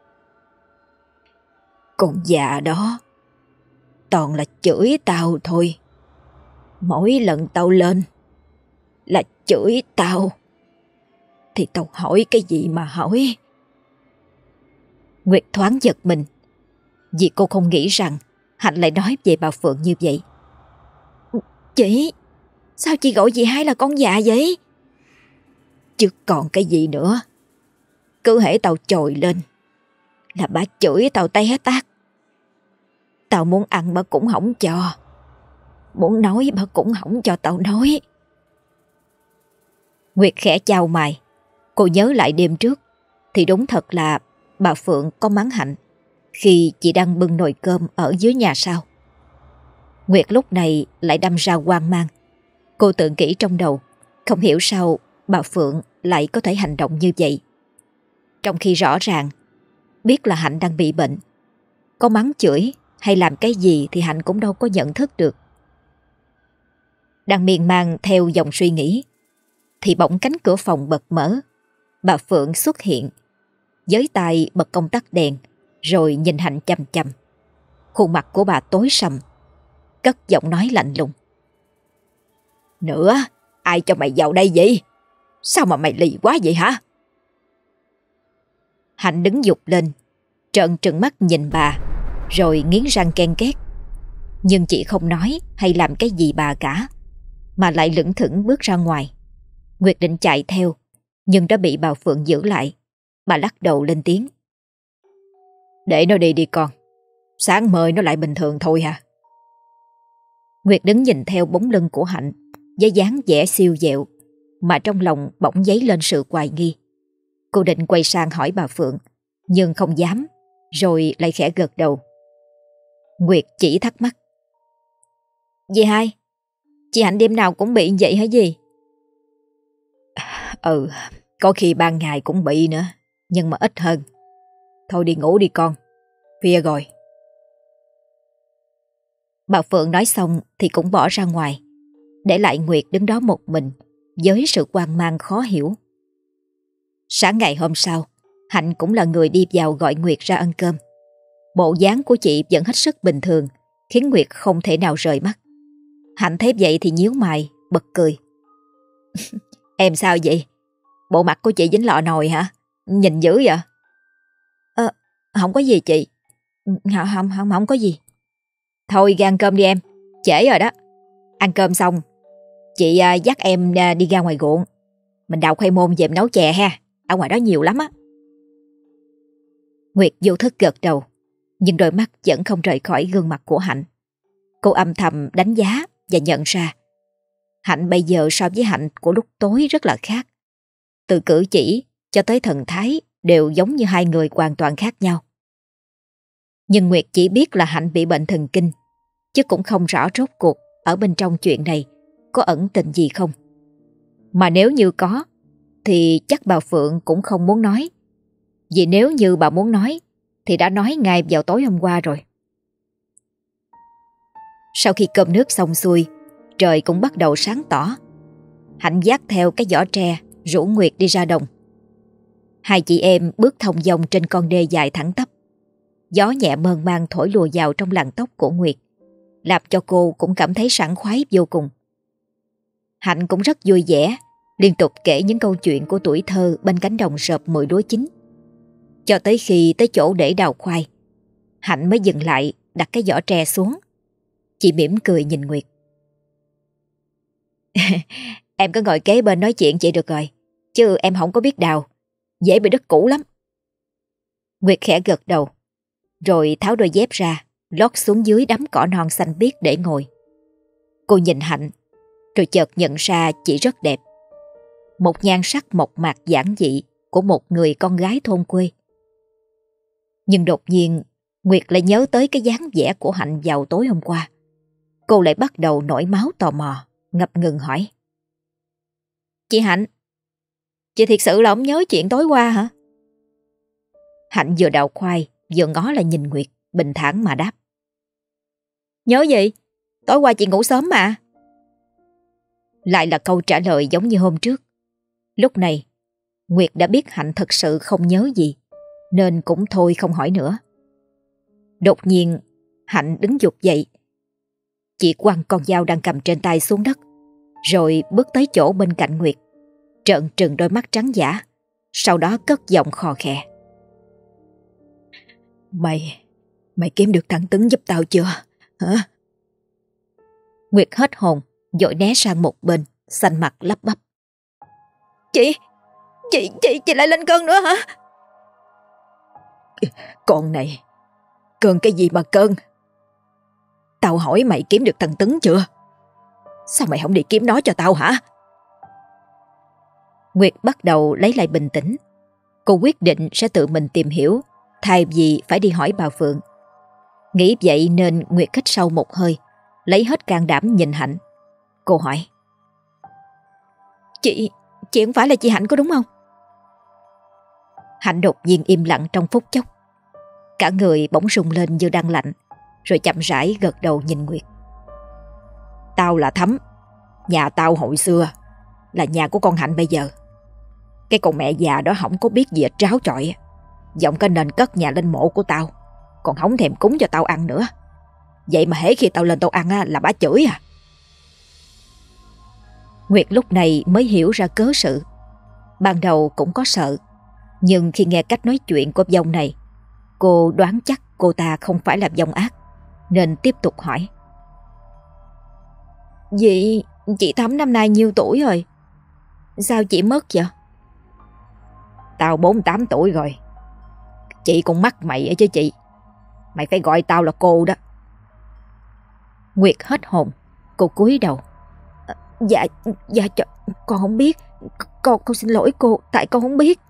Con già đó toàn là chửi tao thôi. Mỗi lần tao lên là chửi tao. Thì tao hỏi cái gì mà hỏi? Nguyệt thoáng giật mình, vì cô không nghĩ rằng Hạnh lại nói về bà Phượng như vậy. Chị, sao chị gọi chị hai là con già vậy? Chứ còn cái gì nữa. Cứ hễ tao trồi lên là bà chửi tao té tát. Tao muốn ăn bà cũng không cho, muốn nói bà cũng không cho tao nói. Nguyệt khẽ chau mày. Cô nhớ lại đêm trước thì đúng thật là bà Phượng có mắng Hạnh khi chị đang bưng nồi cơm ở dưới nhà sau. Nguyệt lúc này lại đâm ra hoang mang. Cô tưởng kỹ trong đầu, không hiểu sao bà Phượng lại có thể hành động như vậy. Trong khi rõ ràng biết là Hạnh đang bị bệnh, có mắng chửi hay làm cái gì thì Hạnh cũng đâu có nhận thức được. Đang miên man theo dòng suy nghĩ thì bỗng cánh cửa phòng bật mở. Bà Phượng xuất hiện, với tay bật công tắc đèn, rồi nhìn Hạnh chằm chằm. Khuôn mặt của bà tối sầm, cất giọng nói lạnh lùng. Nữa, ai cho mày vào đây vậy? Sao mà mày lì quá vậy hả? Hạnh đứng giục lên, trợn trừng mắt nhìn bà, rồi nghiến răng ken két. Nhưng chị không nói hay làm cái gì bà cả, mà lại lững thững bước ra ngoài. Nguyệt định chạy theo, nhưng đã bị bà Phượng giữ lại. Bà lắc đầu lên tiếng. Để nó đi đi con. Sáng mời nó lại bình thường thôi hả? Nguyệt đứng nhìn theo bóng lưng của Hạnh với dáng vẻ siêu dẹo, mà trong lòng bỗng dấy lên sự hoài nghi. Cô định quay sang hỏi bà Phượng, nhưng không dám, rồi lại khẽ gật đầu. Nguyệt chỉ thắc mắc. Dì hai, chị Hạnh đêm nào cũng bị vậy hả dì? Ừ, có khi ban ngày cũng bị nữa, nhưng mà ít hơn. Thôi đi ngủ đi con, khuya rồi. Bà Phượng nói xong thì cũng bỏ ra ngoài, để lại Nguyệt đứng đó một mình với sự hoang mang khó hiểu. Sáng ngày hôm sau, Hạnh cũng là người đi vào gọi Nguyệt ra ăn cơm. Bộ dáng của chị vẫn hết sức bình thường, khiến Nguyệt không thể nào rời mắt. Hạnh thấy vậy thì nhíu mày, bật cười. Em sao vậy? Bộ mặt của chị dính lọ nồi hả? Nhìn dữ vậy? Ờ, không có gì chị. Không, không, không, không có gì. Thôi ra ăn cơm đi em, trễ rồi đó. Ăn cơm xong, chị à, dắt em à, đi ra ngoài ruộng. Mình đào khoai môn về nấu chè ha, ở ngoài đó nhiều lắm á. Nguyệt vô thức gật đầu, nhưng đôi mắt vẫn không rời khỏi gương mặt của Hạnh. Cô âm thầm đánh giá và nhận ra Hạnh bây giờ so với Hạnh của lúc tối rất là khác. Từ cử chỉ cho tới thần thái đều giống như hai người hoàn toàn khác nhau. Nhưng Nguyệt chỉ biết là Hạnh bị bệnh thần kinh, chứ cũng không rõ rốt cuộc ở bên trong chuyện này có ẩn tình gì không. Mà nếu như có, thì chắc bà Phượng cũng không muốn nói. Vì nếu như bà muốn nói, thì đã nói ngay vào tối hôm qua rồi. Sau khi cơm nước xong xuôi, trời cũng bắt đầu sáng tỏ. Hạnh dắt theo cái giỏ tre rủ Nguyệt đi ra đồng. Hai chị em bước thong dong trên con đê dài thẳng tắp. Gió nhẹ mơn man thổi lùa vào trong làn tóc của Nguyệt, làm cho cô cũng cảm thấy sảng khoái vô cùng. Hạnh cũng rất vui vẻ, liên tục kể những câu chuyện của tuổi thơ bên cánh đồng rợp mùi lúa chín. Cho tới khi tới chỗ để đào khoai, Hạnh mới dừng lại đặt cái giỏ tre xuống. Chị mỉm cười nhìn Nguyệt. Em cứ ngồi kế bên nói chuyện chị được rồi, chứ em không có biết đào, dễ bị đất cũ lắm. Nguyệt khẽ gật đầu, rồi tháo đôi dép ra, lót xuống dưới đám cỏ non xanh biếc để ngồi. Cô nhìn Hạnh, rồi chợt nhận ra chị rất đẹp. một nhan sắc mộc mạc giản dị của một người con gái thôn quê. Nhưng đột nhiên Nguyệt lại nhớ tới cái dáng vẻ của Hạnh vào tối hôm qua. Cô lại bắt đầu nổi máu tò mò, ngập ngừng hỏi: "Chị Hạnh, chị thiệt sự là không nhớ chuyện tối qua hả?" Hạnh vừa đào khoai vừa ngó lại nhìn Nguyệt, bình thản mà đáp: "Nhớ gì? Tối qua chị ngủ sớm mà." Lại là câu trả lời giống như hôm trước. Lúc này Nguyệt đã biết Hạnh thật sự không nhớ gì, nên cũng thôi không hỏi nữa. Đột nhiên Hạnh đứng giục dậy. Chị quăng con dao đang cầm trên tay xuống đất, rồi bước tới chỗ bên cạnh Nguyệt, trợn trừng đôi mắt trắng dã, sau đó cất giọng khò khè: Mày, mày kiếm được thằng Tứng giúp tao chưa? Hả? Nguyệt hết hồn, vội né sang một bên, xanh mặt lắp bắp: Chị, chị, chị, chị lại lên cơn nữa hả? Con này, cơn cái gì mà cơn? Tao hỏi mày kiếm được thằng Tứng chưa? Sao mày không đi kiếm nó cho tao hả? Nguyệt bắt đầu lấy lại bình tĩnh. Cô quyết định sẽ tự mình tìm hiểu, thay vì phải đi hỏi bà Phượng. Nghĩ vậy nên Nguyệt hít sâu một hơi, lấy hết can đảm nhìn Hạnh. Cô hỏi: Chị, chị không phải là chị Hạnh có đúng không? Hạnh đột nhiên im lặng trong phút chốc. Cả người bỗng rung lên như đang lạnh, rồi chậm rãi gật đầu nhìn Nguyệt. Tao là Thắm. Nhà tao hồi xưa là nhà của con Hạnh bây giờ. Cái con mẹ già đó không có biết gì ở tráo trọi, giọng cái nền cất nhà lên mộ của tao, còn không thèm cúng cho tao ăn nữa. Vậy mà hễ khi tao lên tao ăn á, là bả chửi à. Nguyệt lúc này mới hiểu ra cớ sự. Ban đầu cũng có sợ, nhưng khi nghe cách nói chuyện của dông này, cô đoán chắc cô ta không phải là dông ác, nên tiếp tục hỏi: Vậy chị Thắm năm nay nhiêu tuổi rồi? Sao chị mất vậy? Tao bốn mươi tám tuổi rồi. Chị cũng mắc mày ấy chứ chị. Mày phải gọi tao là cô đó. Nguyệt hết hồn. Cô cúi đầu: à, Dạ, dạ cho, con không biết. Con, con xin lỗi cô, tại con không biết.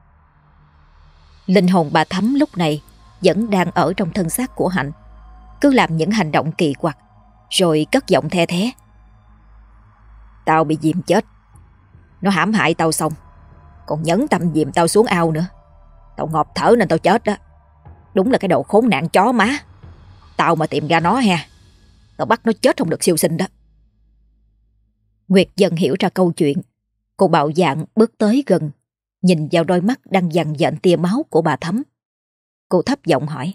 Linh hồn bà Thắm lúc này vẫn đang ở trong thân xác của Hạnh, cứ làm những hành động kỳ quặc, rồi cất giọng the thé: Tao bị Diệm chết. Nó hãm hại tao xong, còn nhẫn tâm dìm tao xuống ao nữa. Tao ngộp thở nên tao chết đó. Đúng là cái đồ khốn nạn chó má. Tao mà tìm ra nó ha, tao bắt nó chết không được siêu sinh đó. Nguyệt dần hiểu ra câu chuyện. Cô bạo dạn bước tới gần, nhìn vào đôi mắt đang dằn dện tia máu của bà Thắm. Cô thấp giọng hỏi: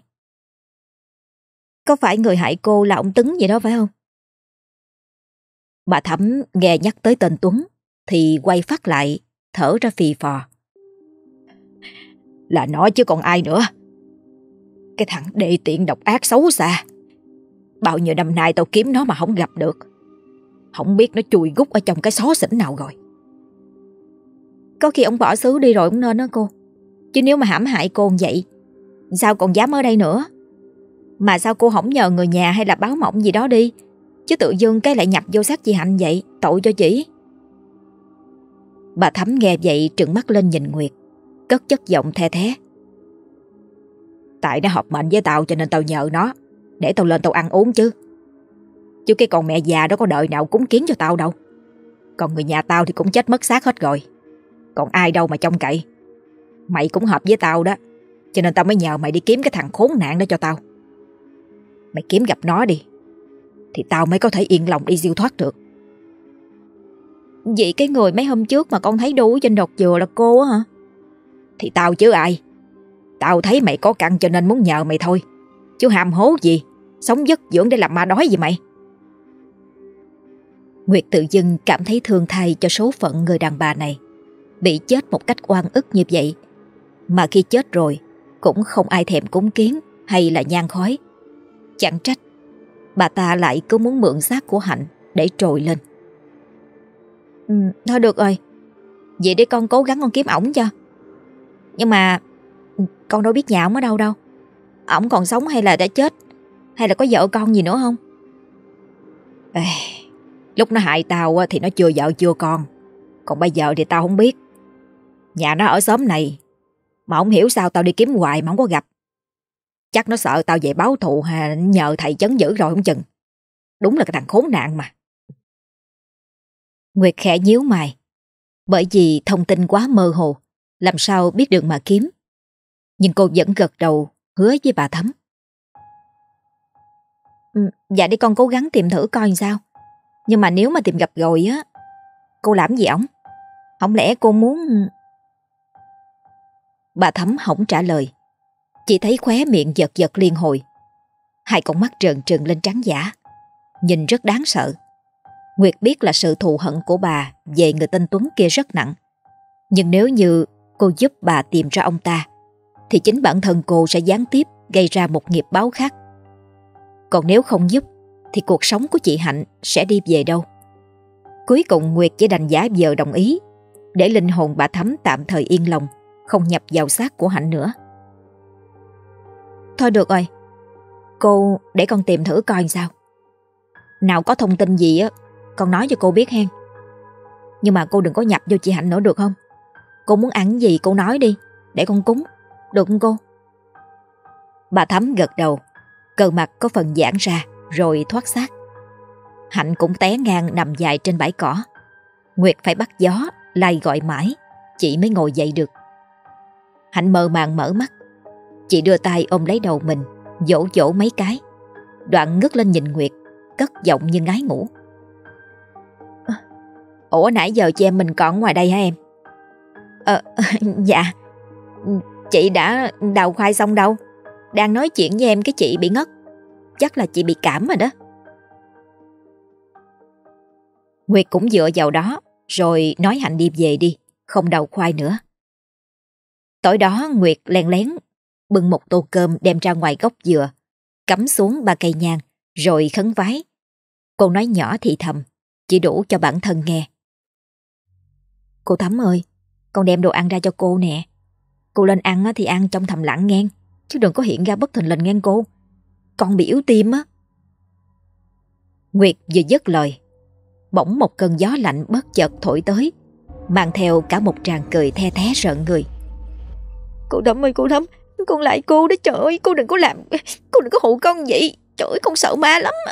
Có phải người hại cô là ông Tứng vậy đó phải không? Bà Thắm nghe nhắc tới tên Tuấn thì quay phát lại, thở ra phì phò: Là nó chứ còn ai nữa. Cái thằng đê tiện độc ác xấu xa. Bao nhiêu năm nay tao kiếm nó mà không gặp được. Không biết nó chui gút ở trong cái xó xỉnh nào rồi. Có khi ông bỏ xứ đi rồi cũng nên đó cô. Chứ nếu mà hãm hại cô vậy, sao còn dám ở đây nữa? Mà sao cô không nhờ người nhà hay là báo mộng gì đó đi, chứ tự dưng cái lại nhập vô xác chị Hạnh vậy, tội cho chị. Bà Thắm nghe vậy trừng mắt lên nhìn Nguyệt, cất chất giọng the thé: Tại nó hợp mệnh với tao cho nên tao nhờ nó, để tao lên tao ăn uống chứ. Chứ cái con mẹ già đó có đời nào cúng kiến cho tao đâu. Còn người nhà tao thì cũng chết mất xác hết rồi, còn ai đâu mà trông cậy. Mày cũng hợp với tao đó, cho nên tao mới nhờ mày đi kiếm cái thằng khốn nạn đó cho tao. Mày kiếm gặp nó đi, thì tao mới có thể yên lòng đi siêu thoát được. Vậy cái người mấy hôm trước mà con thấy đu trên đọt dừa là cô á hả? Thì tao chứ ai. Tao thấy mày có căn cho nên muốn nhờ mày thôi, chứ hàm hố gì, sống dứt dưỡng để làm ma đói gì mày. Nguyệt tự dưng cảm thấy thương thay cho số phận người đàn bà này, bị chết một cách oan ức như vậy, mà khi chết rồi cũng không ai thèm cúng kiến hay là nhang khói. Chẳng trách bà ta lại cứ muốn mượn xác của Hạnh để trồi lên. Ừ, thôi được rồi, vậy để con cố gắng con kiếm ổng cho. Nhưng mà con đâu biết nhà ổng ở đâu đâu. Ổng còn sống hay là đã chết, hay là có vợ con gì nữa không? Ê, lúc nó hại tao thì nó chưa vợ chưa con, Còn bây giờ thì tao không biết. Nhà nó ở xóm này, mà không hiểu sao tao đi kiếm hoài mà không có gặp. Chắc nó sợ tao về báo thù hay nhờ thầy chấn giữ rồi không chừng. Đúng là cái thằng khốn nạn mà. Nguyệt khẽ nhíu mày, bởi vì thông tin quá mơ hồ, làm sao biết đường mà kiếm. Nhưng cô vẫn gật đầu hứa với bà Thắm. Ừ, dạ để con cố gắng tìm thử coi sao. Nhưng mà nếu mà tìm gặp rồi á, cô làm gì ổng? Không lẽ cô muốn... Bà Thắm không trả lời, chỉ thấy khóe miệng giật giật liên hồi. Hai con mắt trợn trừng lên trắng dã, nhìn rất đáng sợ. Nguyệt biết là sự thù hận của bà về người tên Tuấn kia rất nặng. Nhưng nếu như cô giúp bà tìm ra ông ta, thì chính bản thân cô sẽ gián tiếp gây ra một nghiệp báo khác. Còn nếu không giúp, thì cuộc sống của chị Hạnh sẽ đi về đâu? Cuối cùng Nguyệt chỉ đành giả vờ đồng ý, để linh hồn bà Thắm tạm thời yên lòng, không nhập vào xác của Hạnh nữa. Thôi được rồi, cô để con tìm thử coi sao. Nào có thông tin gì á, con nói cho cô biết hen. Nhưng mà cô đừng có nhập vô chị Hạnh nữa được không? Cô muốn ăn gì cô nói đi, để con cúng, được không cô? Bà Thắm gật đầu, cơ mặt có phần giãn ra rồi thoát xác. Hạnh cũng té ngang nằm dài trên bãi cỏ. Nguyệt phải bắt gió lai gọi mãi, chị mới ngồi dậy được. Hạnh mơ màng mở mắt, chị đưa tay ôm lấy đầu mình, dỗ dỗ mấy cái, đoạn ngước lên nhìn Nguyệt, cất giọng như ngái ngủ. Ủa nãy giờ chị em mình còn ngoài đây hả em? Ờ, dạ. Chị đã đào khoai xong đâu. Đang nói chuyện với em cái chị bị ngất. Chắc là chị bị cảm rồi đó. Nguyệt cũng dựa vào đó, rồi nói Hạnh đi về đi, không đào khoai nữa. Tối đó Nguyệt len lén bưng một tô cơm đem ra ngoài gốc dừa, cắm xuống ba cây nhang, rồi khấn vái. Cô nói nhỏ thì thầm, chỉ đủ cho bản thân nghe. Cô Thắm ơi, con đem đồ ăn ra cho cô nè. Cô lên ăn thì ăn trong thầm lặng ngang, chứ đừng có hiện ra bất thình lình ngang cô. Con bị yếu tim á. Nguyệt vừa dứt lời, bỗng một cơn gió lạnh bất chợt thổi tới, mang theo cả một tràng cười the thé rợn người. Cô Thắm ơi, cô Thắm, con lại cô đó, trời ơi, cô đừng có làm, cô đừng có hụ con vậy. Trời ơi, con sợ ma lắm.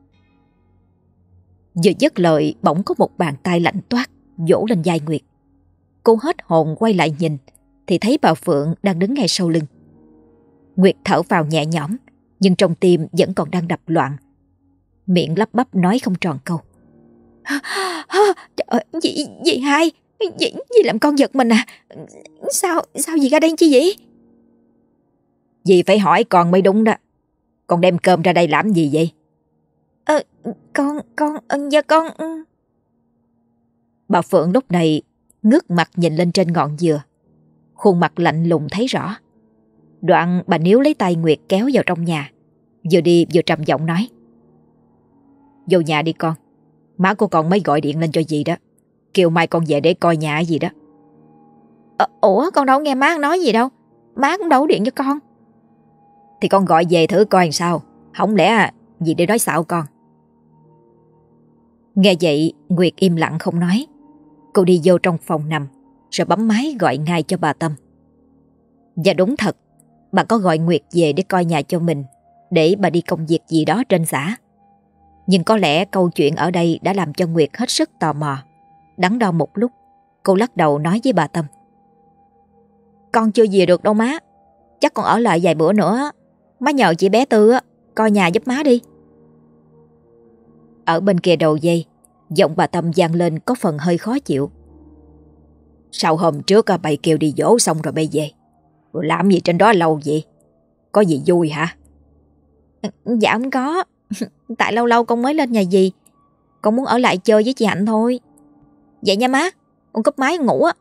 Vừa dứt lời, bỗng có một bàn tay lạnh toát vỗ lên vai Nguyệt. Cô hết hồn quay lại nhìn, thì thấy bà Phượng đang đứng ngay sau lưng. Nguyệt thở vào nhẹ nhõm, nhưng trong tim vẫn còn đang đập loạn, miệng lắp bắp nói không tròn câu. Trời ơi, gì, gì hai, gì, gì làm con giật mình à? Sao, sao gì ra đây chi vậy? Dì phải hỏi con mới đúng đó. Con đem cơm ra đây làm gì vậy? Ờ, con, con, dạ con... Bà Phượng lúc này ngước mặt nhìn lên trên ngọn dừa, khuôn mặt lạnh lùng thấy rõ. Đoạn bà níu lấy tay Nguyệt kéo vào trong nhà, vừa đi vừa trầm giọng nói. Vô nhà đi con, má của con mới gọi điện lên cho dì đó, kêu mai con về để coi nhà gì đó. Ờ, ủa con đâu nghe má nói gì đâu, má cũng đâu điện cho con. Thì con gọi về thử coi làm sao, không lẽ dì để nói xạo con. Nghe vậy Nguyệt im lặng không nói. Cô đi vô trong phòng nằm, rồi bấm máy gọi ngay cho bà Tâm. Và đúng thật, bà có gọi Nguyệt về để coi nhà cho mình, để bà đi công việc gì đó trên xã. Nhưng có lẽ câu chuyện ở đây đã làm cho Nguyệt hết sức tò mò. Đắn đo một lúc, cô lắc đầu nói với bà Tâm. Con chưa về được đâu má, chắc con ở lại vài bữa nữa. Má nhờ chị bé Tư coi nhà giúp má đi. Ở bên kia đầu dây, giọng bà Tâm vang lên có phần hơi khó chịu. Sao hôm trước bày kêu đi dỗ xong rồi bây về, rồi làm gì trên đó lâu vậy? Có gì vui hả? Dạ không có. Tại lâu lâu con mới lên nhà dì, con muốn ở lại chơi với chị Hạnh thôi. Vậy nha má, con cúp máy ngủ á.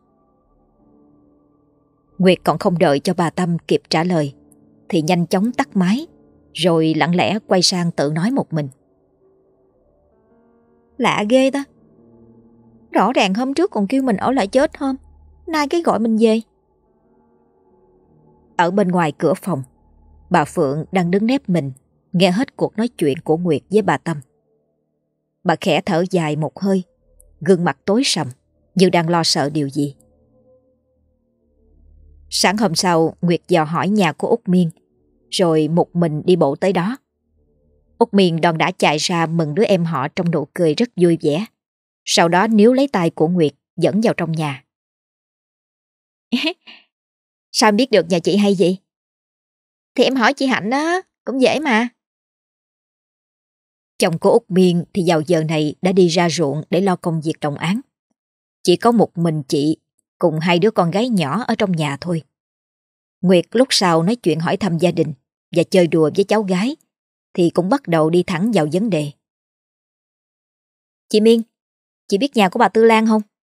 Nguyệt còn không đợi cho bà Tâm kịp trả lời, thì nhanh chóng tắt máy, rồi lặng lẽ quay sang tự nói một mình. Lạ ghê ta. Rõ ràng hôm trước còn kêu mình ở lại chết hôm, nay cái gọi mình về. Ở bên ngoài cửa phòng, bà Phượng đang đứng nép mình, nghe hết cuộc nói chuyện của Nguyệt với bà Tâm. Bà khẽ thở dài một hơi, gương mặt tối sầm, như đang lo sợ điều gì. Sáng hôm sau, Nguyệt dò hỏi nhà của Út Miên, rồi một mình đi bộ tới đó. Út Miên đòn đã chạy ra mừng đứa em họ trong nụ cười rất vui vẻ. Sau đó níu lấy tay của Nguyệt dẫn vào trong nhà. Sao em biết được nhà chị hay vậy? Thì em hỏi chị Hạnh đó, cũng dễ mà. Chồng của Út Miên thì vào giờ này đã đi ra ruộng để lo công việc đồng áng. Chỉ có một mình chị cùng hai đứa con gái nhỏ ở trong nhà thôi. Nguyệt lúc sau nói chuyện hỏi thăm gia đình và chơi đùa với cháu gái thì cũng bắt đầu đi thẳng vào vấn đề. Chị Miên, chị biết nhà của bà Tư Lan không?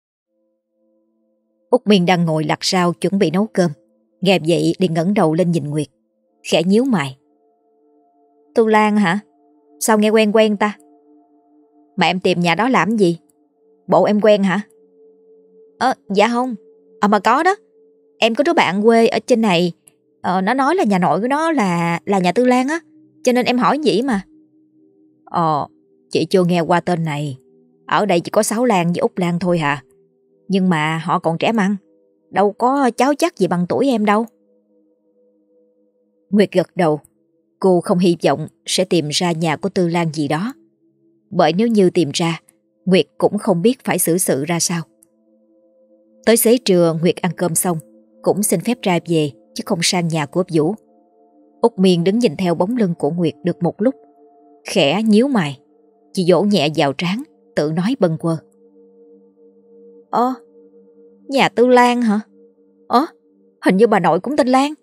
Út Miên đang ngồi lặt rau chuẩn bị nấu cơm. Nghe vậy liền ngẩng đầu lên nhìn Nguyệt, khẽ nhíu mày. Tư Lan hả? Sao nghe quen quen ta? Mà em tìm nhà đó làm gì? Bộ em quen hả? Ờ, dạ không. Ờ mà có đó. Em có đứa bạn quê ở trên này. Ờ, nó nói là nhà nội của nó là là nhà Tư Lan á. Cho nên em hỏi vậy mà. Ờ, chị chưa nghe qua tên này. Ở đây chỉ có Sáu Lan với Út Lan thôi hả? Nhưng mà họ còn trẻ măng. Đâu có cháu chắc gì bằng tuổi em đâu. Nguyệt gật đầu. Cô không hy vọng sẽ tìm ra nhà của Tư Lan gì đó. Bởi nếu như tìm ra, Nguyệt cũng không biết phải xử sự ra sao. Tới xế trưa Nguyệt ăn cơm xong, cũng xin phép ra về chứ không sang nhà của Vũ. Út Miên đứng nhìn theo bóng lưng của Nguyệt được một lúc, khẽ nhíu mày. Chị vỗ nhẹ vào trán, tự nói bâng quơ. Ơ, nhà Tư Lan hả? Ơ, hình như bà nội cũng tên Lan.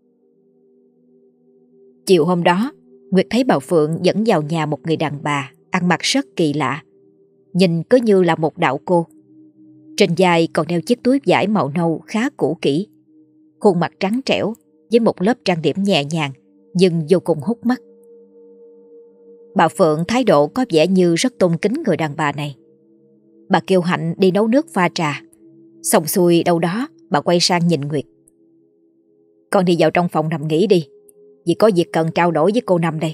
Chiều hôm đó, Nguyệt thấy bà Phượng dẫn vào nhà một người đàn bà ăn mặc rất kỳ lạ, nhìn cứ như là một đạo cô. Trên vai còn đeo chiếc túi vải màu nâu khá cũ kỹ, khuôn mặt trắng trẻo với một lớp trang điểm nhẹ nhàng nhưng vô cùng hút mắt. Bà Phượng thái độ có vẻ như rất tôn kính người đàn bà này. Bà kêu Hạnh đi nấu nước pha trà. Xong xuôi đâu đó, bà quay sang nhìn Nguyệt. Con đi vào trong phòng nằm nghỉ đi, vì có việc cần trao đổi với cô Năm đây.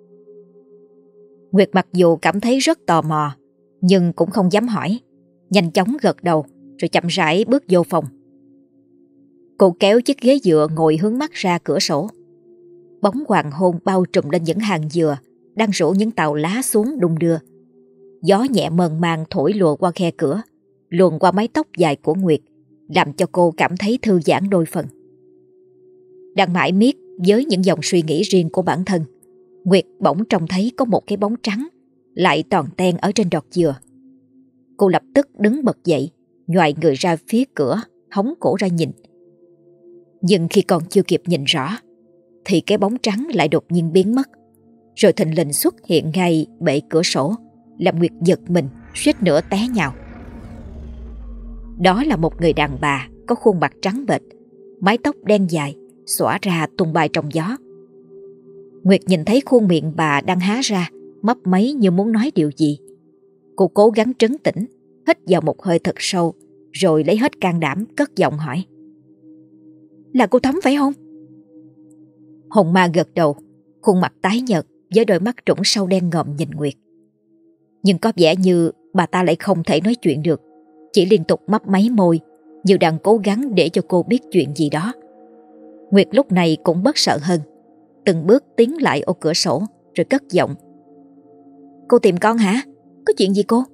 Nguyệt mặc dù cảm thấy rất tò mò, nhưng cũng không dám hỏi. Nhanh chóng gật đầu rồi chậm rãi bước vô phòng. Cô kéo chiếc ghế dựa ngồi hướng mắt ra cửa sổ. Bóng hoàng hôn bao trùm lên những hàng dừa đang rủ những tàu lá xuống đung đưa. Gió nhẹ mơn man thổi lùa qua khe cửa, luồn qua mái tóc dài của Nguyệt, làm cho cô cảm thấy thư giãn đôi phần. Đang mãi miết với những dòng suy nghĩ riêng của bản thân, Nguyệt bỗng trông thấy có một cái bóng trắng lại toàn ten ở trên đọt dừa. Cô lập tức đứng bật dậy, nhoài người ra phía cửa, hóng cổ ra nhìn. Nhưng khi còn chưa kịp nhìn rõ, thì cái bóng trắng lại đột nhiên biến mất, rồi thình lình xuất hiện ngay bệ cửa sổ, làm Nguyệt giật mình, suýt nữa té nhào. Đó là một người đàn bà có khuôn mặt trắng bệch, mái tóc đen dài xõa ra tung bay trong gió. Nguyệt nhìn thấy khuôn miệng bà đang há ra, mấp máy như muốn nói điều gì. Cô cố gắng trấn tĩnh, hít vào một hơi thật sâu, rồi lấy hết can đảm cất giọng hỏi. Là cô Thắm phải không? Hồn ma gật đầu, khuôn mặt tái nhợt với đôi mắt trũng sâu đen ngòm nhìn Nguyệt. Nhưng có vẻ như bà ta lại không thể nói chuyện được, chỉ liên tục mấp máy môi, như đang cố gắng để cho cô biết chuyện gì đó. Nguyệt lúc này cũng bớt sợ hơn, từng bước tiến lại ô cửa sổ rồi cất giọng. Cô tìm con hả? Có chuyện gì cô?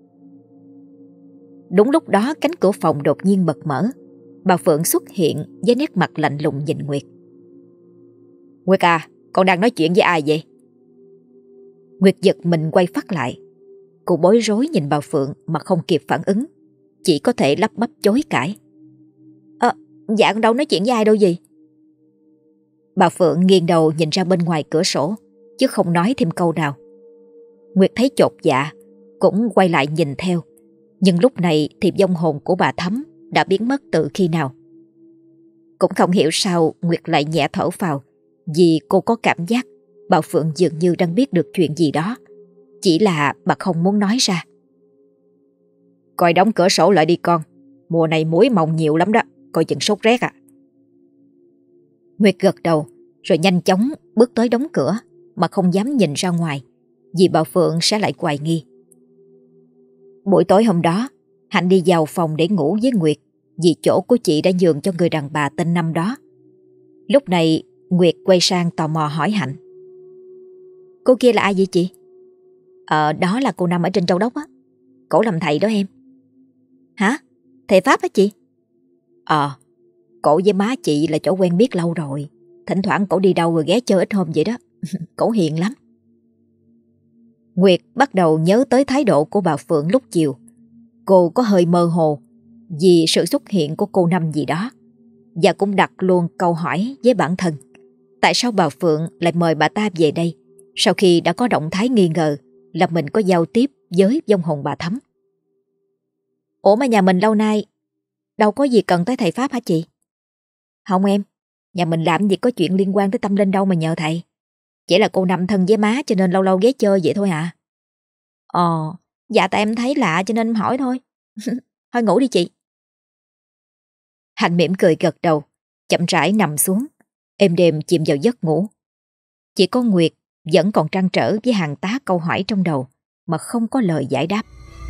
Đúng lúc đó cánh cửa phòng đột nhiên bật mở. Bà Phượng xuất hiện với nét mặt lạnh lùng nhìn Nguyệt. Nguyệt à, con đang nói chuyện với ai vậy? Nguyệt giật mình quay phát lại. Cô bối rối nhìn bà Phượng mà không kịp phản ứng, chỉ có thể lắp bắp chối cãi. Ờ, dạ con đâu nói chuyện với ai đâu gì. Bà Phượng nghiêng đầu nhìn ra bên ngoài cửa sổ, chứ không nói thêm câu nào. Nguyệt thấy chột dạ, cũng quay lại nhìn theo. Nhưng lúc này thì vong hồn của bà Thắm đã biến mất từ khi nào. Cũng không hiểu sao Nguyệt lại nhẹ thở phào, vì cô có cảm giác bà Phượng dường như đang biết được chuyện gì đó, chỉ là bà không muốn nói ra. Coi đóng cửa sổ lại đi con, mùa này muỗi mồng nhiều lắm đó, coi chừng sốt rét à. Nguyệt gật đầu rồi nhanh chóng bước tới đóng cửa mà không dám nhìn ra ngoài, vì bà Phượng sẽ lại hoài nghi. Buổi tối hôm đó, Hạnh đi vào phòng để ngủ với Nguyệt vì chỗ của chị đã nhường cho người đàn bà tên Năm đó. Lúc này Nguyệt quay sang tò mò hỏi Hạnh: Cô kia là ai vậy chị? Ờ đó là cô Năm ở trên Châu Đốc á. Cổ làm thầy đó em. Hả? Thầy Pháp hả chị? Ờ, cổ với má chị là chỗ quen biết lâu rồi. Thỉnh thoảng cổ đi đâu rồi ghé chơi ít hôm vậy đó. Cổ hiền lắm. Nguyệt bắt đầu nhớ tới thái độ của bà Phượng lúc chiều. Cô có hơi mơ hồ vì sự xuất hiện của cô Năm gì đó, và cũng đặt luôn câu hỏi với bản thân: tại sao bà Phượng lại mời bà ta về đây sau khi đã có động thái nghi ngờ là mình có giao tiếp với vong hồn bà Thắm? Ủa mà nhà mình lâu nay đâu có gì cần tới thầy Pháp hả chị? Không em, nhà mình làm gì có chuyện liên quan tới tâm linh đâu mà nhờ thầy. Chỉ là cô Năm thân với má cho nên lâu lâu ghé chơi vậy thôi à. Ồ, dạ tại em thấy lạ cho nên em hỏi thôi. Thôi ngủ đi chị. Hạnh mỉm cười gật đầu, chậm rãi nằm xuống, êm đềm chìm vào giấc ngủ. Chỉ có Nguyệt vẫn còn trăn trở với hàng tá câu hỏi trong đầu mà không có lời giải đáp.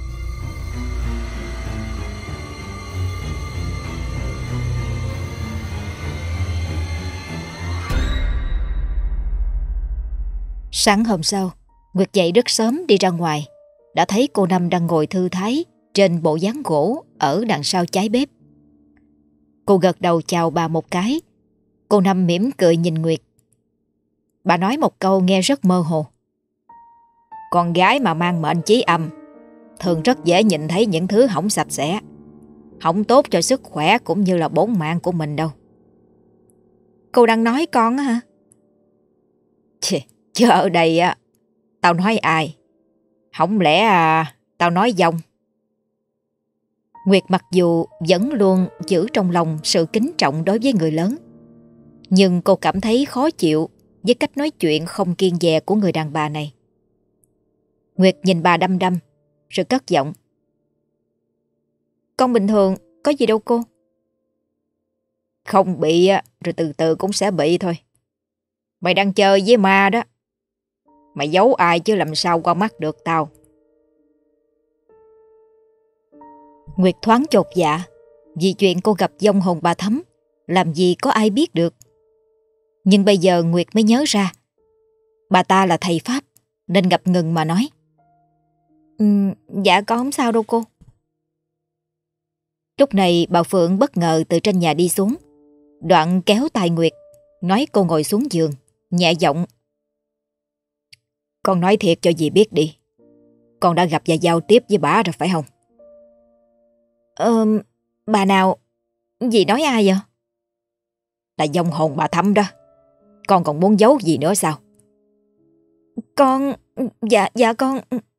Sáng hôm sau, Nguyệt dậy rất sớm đi ra ngoài, đã thấy cô Năm đang ngồi thư thái trên bộ ván gỗ ở đằng sau cháy bếp. Cô gật đầu chào bà một cái. Cô Năm mỉm cười nhìn Nguyệt. Bà nói một câu nghe rất mơ hồ: con gái mà mang mệnh chí âm thường rất dễ nhìn thấy những thứ hỏng sạch sẽ, không tốt cho sức khỏe cũng như là bổn mạng của mình đâu. Cô đang nói con á hả? Chì, chứ ở đây á, tao nói ai? Không lẽ à, tao nói dông? Nguyệt mặc dù vẫn luôn giữ trong lòng sự kính trọng đối với người lớn, nhưng cô cảm thấy khó chịu với cách nói chuyện không kiêng dè của người đàn bà này. Nguyệt nhìn bà đăm đăm rồi cất giọng: con bình thường, có gì đâu cô. Không bị rồi từ từ cũng sẽ bị thôi. Mày đang chơi với ma đó. Mày giấu ai chứ làm sao qua mắt được tao. Nguyệt thoáng chột dạ, vì chuyện cô gặp vong hồn bà Thắm làm gì có ai biết được. Nhưng bây giờ Nguyệt mới nhớ ra bà ta là thầy Pháp, nên ngập ngừng mà nói: ừ, dạ con không sao đâu cô. Lúc này bà Phượng bất ngờ từ trên nhà đi xuống, đoạn kéo tay Nguyệt, nói cô ngồi xuống giường, nhẹ giọng: con nói thiệt cho dì biết đi, con đã gặp và giao tiếp với bà rồi phải không? Ờ, bà nào? Dì nói ai vậy? Là vong hồn bà Thắm đó. Con còn muốn giấu gì nữa sao? Con... Dạ, dạ con...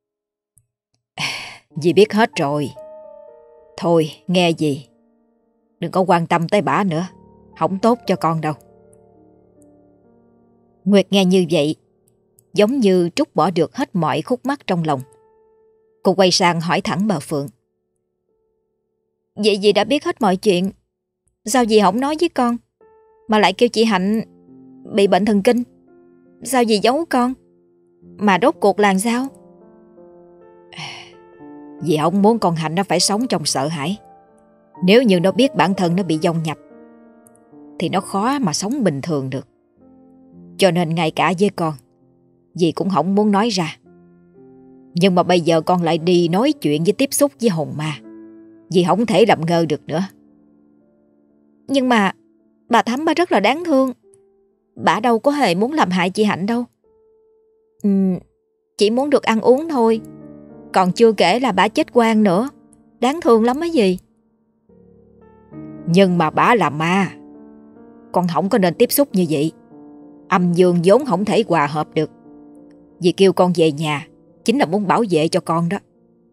Dì biết hết rồi. Thôi, nghe dì, đừng có quan tâm tới bả nữa, không tốt cho con đâu. Nguyệt nghe như vậy, giống như trút bỏ được hết mọi khúc mắc trong lòng. Cô quay sang hỏi thẳng bà Phượng: vậy dì đã biết hết mọi chuyện, sao dì không nói với con, mà lại kêu chị Hạnh bị bệnh thần kinh? Sao dì giấu con? Mà rốt cuộc là sao? Dì không muốn con Hạnh nó phải sống trong sợ hãi. Nếu như nó biết bản thân nó bị vong nhập thì nó khó mà sống bình thường được. Cho nên ngay cả với con, dì cũng không muốn nói ra. Nhưng mà bây giờ con lại đi nói chuyện với tiếp xúc với hồn ma, dì không thể làm ngơ được nữa. Nhưng mà bà Thắm bà rất là đáng thương. Bà đâu có hề muốn làm hại chị Hạnh đâu. Ừ, chỉ muốn được ăn uống thôi. Còn chưa kể là bà chết oan nữa. Đáng thương lắm á dì. Nhưng mà bà là ma, con không có nên tiếp xúc như vậy. Âm dương vốn không thể hòa hợp được. Dì kêu con về nhà chính là muốn bảo vệ cho con đó.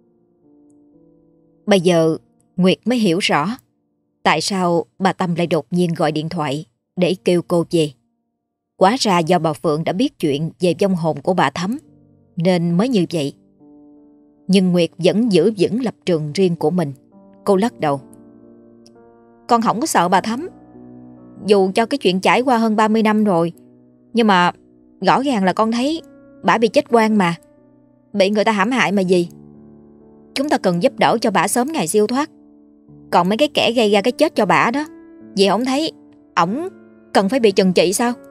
Bây giờ Nguyệt mới hiểu rõ tại sao bà Tâm lại đột nhiên gọi điện thoại để kêu cô về. Hóa ra do bà Phượng đã biết chuyện về vong hồn của bà Thắm nên mới như vậy. Nhưng Nguyệt vẫn giữ vững lập trường riêng của mình. Cô lắc đầu: con không có sợ bà Thắm. Dù cho cái chuyện trải qua hơn ba mươi năm rồi, nhưng mà rõ ràng là con thấy bà bị chết oan mà. Bị người ta hãm hại mà gì. Chúng ta cần giúp đỡ cho bả sớm ngày siêu thoát. Còn mấy cái kẻ gây ra cái chết cho bả đó, dì không thấy ổng cần phải bị trừng trị sao?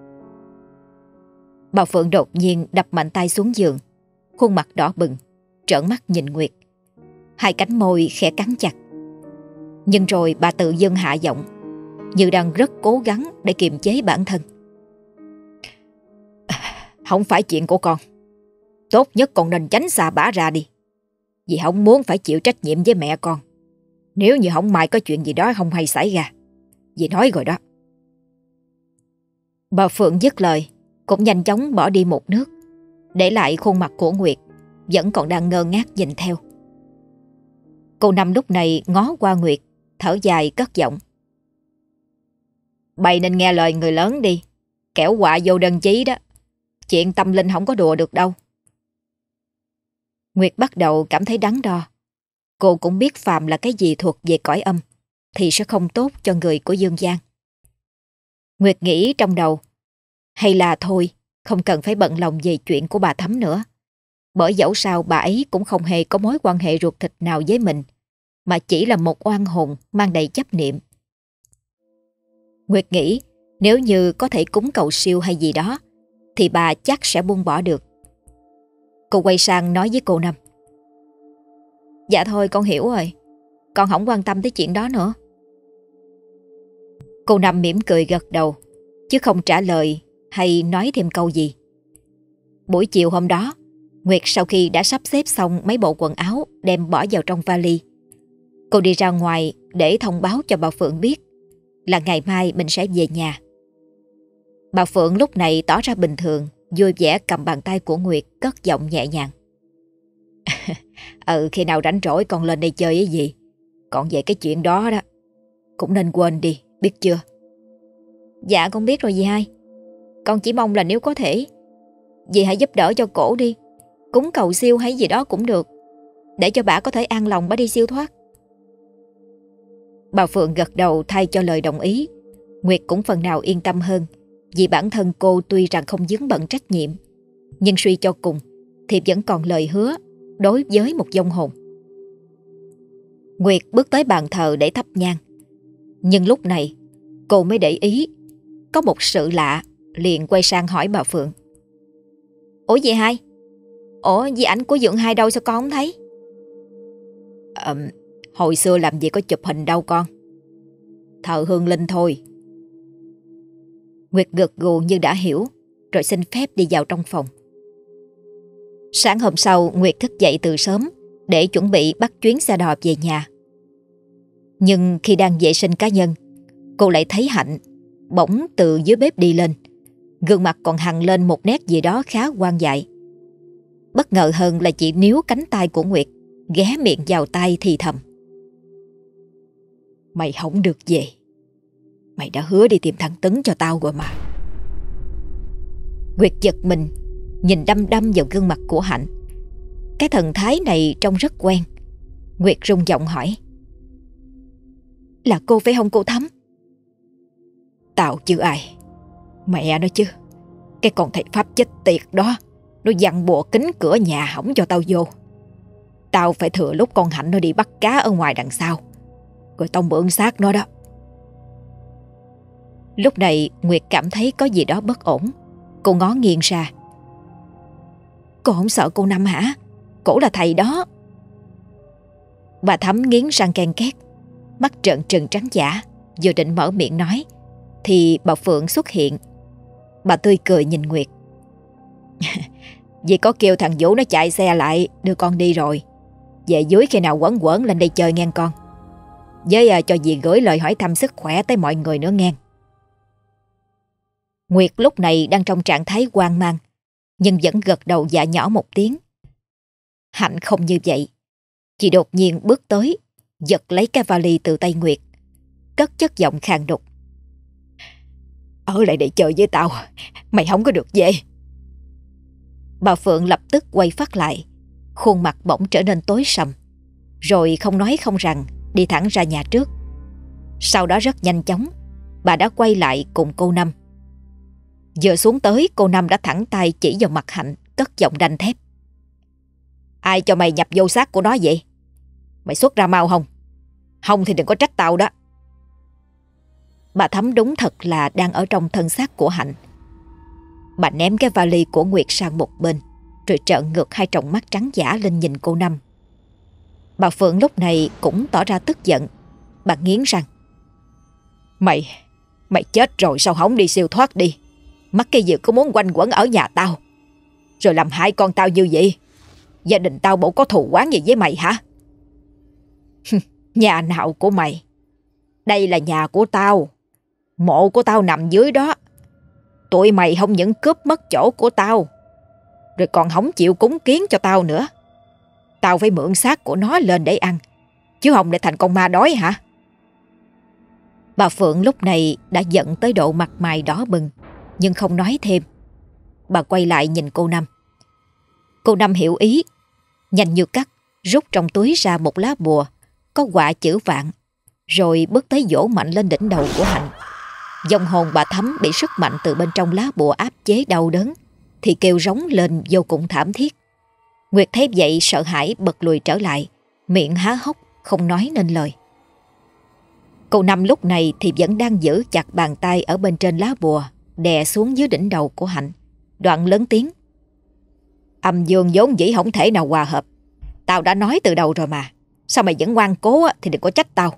Bà Phượng đột nhiên đập mạnh tay xuống giường, khuôn mặt đỏ bừng, trợn mắt nhìn Nguyệt. Hai cánh môi khẽ cắn chặt. Nhưng rồi bà tự dưng hạ giọng, như đang rất cố gắng để kiềm chế bản thân. Không phải chuyện của con. Tốt nhất con nên tránh xa bả ra đi. Vì không muốn phải chịu trách nhiệm với mẹ con. Nếu như không may có chuyện gì đó không hay xảy ra. Dì nói rồi đó. Bà Phượng dứt lời, cũng nhanh chóng bỏ đi một nước, để lại khuôn mặt của Nguyệt vẫn còn đang ngơ ngác nhìn theo. Cô Năm lúc này ngó qua Nguyệt, thở dài cất giọng. Bày nên nghe lời người lớn đi, kẻo họa vô đơn chí đó. Chuyện tâm linh không có đùa được đâu. Nguyệt bắt đầu cảm thấy đắn đo. Cô cũng biết phàm là cái gì thuộc về cõi âm thì sẽ không tốt cho người của dương gian. Nguyệt nghĩ trong đầu, hay là thôi, không cần phải bận lòng về chuyện của bà Thắm nữa. Bởi dẫu sao bà ấy cũng không hề có mối quan hệ ruột thịt nào với mình, mà chỉ là một oan hồn mang đầy chấp niệm. Nguyệt nghĩ nếu như có thể cúng cầu siêu hay gì đó thì bà chắc sẽ buông bỏ được. Cô quay sang nói với cô Năm. Dạ thôi con hiểu rồi, con không quan tâm tới chuyện đó nữa. Cô Năm mỉm cười gật đầu, chứ không trả lời hay nói thêm câu gì. Buổi chiều hôm đó, Nguyệt sau khi đã sắp xếp xong mấy bộ quần áo đem bỏ vào trong vali, cô đi ra ngoài để thông báo cho bà Phượng biết là ngày mai mình sẽ về nhà. Bà Phượng lúc này tỏ ra bình thường, vui vẻ cầm bàn tay của Nguyệt, cất giọng nhẹ nhàng. Ừ, khi nào rảnh rỗi con lên đây chơi với dì. Còn về cái chuyện đó đó, cũng nên quên đi, biết chưa? Dạ con biết rồi dì hai. Con chỉ mong là nếu có thể, dì hãy giúp đỡ cho cổ đi, cúng cầu siêu hay gì đó cũng được, để cho bà có thể an lòng bà đi siêu thoát. Bà Phượng gật đầu thay cho lời đồng ý. Nguyệt cũng phần nào yên tâm hơn, vì bản thân cô tuy rằng không vướng bận trách nhiệm, nhưng suy cho cùng thì vẫn còn lời hứa đối với một vong hồn. Nguyệt bước tới bàn thờ để thắp nhang, nhưng lúc này cô mới để ý có một sự lạ, liền quay sang hỏi bà Phượng. Ủa dì hai? Ủa dì ảnh của Dượng hai đâu sao con không thấy? À, hồi xưa làm gì có chụp hình đâu con. Thờ hương linh thôi. Nguyệt gật gù như đã hiểu, rồi xin phép đi vào trong phòng. Sáng hôm sau, Nguyệt thức dậy từ sớm để chuẩn bị bắt chuyến xe đò về nhà. Nhưng khi đang vệ sinh cá nhân, cô lại thấy Hạnh bỗng từ dưới bếp đi lên, gương mặt còn hằn lên một nét gì đó khá oan dại. Bất ngờ hơn là chị níu cánh tay của Nguyệt, ghé miệng vào tai thì thầm. Mày không được về. Mày đã hứa đi tìm thằng Tấn cho tao rồi mà. Nguyệt giật mình, nhìn đăm đăm vào gương mặt của Hạnh. Cái thần thái này trông rất quen. Nguyệt rung giọng hỏi. Là cô phải không cô Thắm? Tao chứ ai. Mẹ nó chứ. Cái con thầy Pháp chết tiệt đó, nó dằn bùa kính cửa nhà hỏng cho tao vô. Tao phải thừa lúc con Hạnh nó đi bắt cá ở ngoài đằng sau, rồi tao mượn xác nó đó. Lúc này Nguyệt cảm thấy có gì đó bất ổn. Cô ngó nghiêng ra. Cô không sợ cô Năm hả? Cổ là thầy đó. Bà Thắm nghiến răng ken két, mắt trợn trừng trắng dã, vừa định mở miệng nói thì bà Phượng xuất hiện. Bà tươi cười nhìn Nguyệt. Dì có kêu thằng Vũ nó chạy xe lại đưa con đi rồi. Về dưới khi nào quẩn quẩn lên đây chơi ngang con. Với à, cho dì gửi lời hỏi thăm sức khỏe tới mọi người nữa ngang. Nguyệt lúc này đang trong trạng thái hoang mang, nhưng vẫn gật đầu dạ nhỏ một tiếng. Hạnh không như vậy. Chị đột nhiên bước tới, giật lấy cái vali từ tay Nguyệt, cất chất giọng khàn đục. Ở lại để chơi với tao, mày không có được về. Bà Phượng lập tức quay phát lại, khuôn mặt bỗng trở nên tối sầm, rồi không nói không rằng đi thẳng ra nhà trước. Sau đó rất nhanh chóng, bà đã quay lại cùng cô Năm. Vừa xuống tới, cô Năm đã thẳng tay chỉ vào mặt Hạnh, cất giọng đanh thép. Ai cho mày nhập vô xác của nó vậy? Mày xuất ra mau không? Không thì đừng có trách tao đó. Bà Thắm đúng thật là đang ở trong thân xác của Hạnh. Bà ném cái vali của Nguyệt sang một bên, rồi trợn ngược hai tròng mắt trắng dã lên nhìn cô Năm. Bà Phượng lúc này cũng tỏ ra tức giận. Bà nghiến răng. Mày, mày chết rồi sao không đi siêu thoát đi? Mắc cái gì có muốn quanh quẩn ở nhà tao, rồi làm hại con tao như vậy? Gia đình tao bộ có thù oán gì với mày hả? Nhà nào của mày? Đây là nhà của tao. Mộ của tao nằm dưới đó. Tụi mày không những cướp mất chỗ của tao, rồi còn không chịu cúng kiến cho tao nữa. Tao phải mượn xác của nó lên để ăn, chứ không để thành con ma đói hả? Bà Phượng lúc này đã giận tới độ mặt mày đỏ bừng, nhưng không nói thêm. Bà quay lại nhìn cô Năm. Cô Năm hiểu ý, nhanh như cắt rút trong túi ra một lá bùa có họa chữ vạn, rồi bước tới vỗ mạnh lên đỉnh đầu của Hạnh. Dòng hồn bà Thắm bị sức mạnh từ bên trong lá bùa áp chế đau đớn, thì kêu rống lên vô cùng thảm thiết. Nguyệt thấy vậy sợ hãi bật lùi trở lại, miệng há hốc không nói nên lời. Cô Năm lúc này thì vẫn đang giữ chặt bàn tay ở bên trên lá bùa, đè xuống dưới đỉnh đầu của Hạnh, đoạn lớn tiếng. Âm dương vốn dĩ không thể nào hòa hợp. Tao đã nói từ đầu rồi mà. Sao mày vẫn ngoan cố thì đừng có trách tao.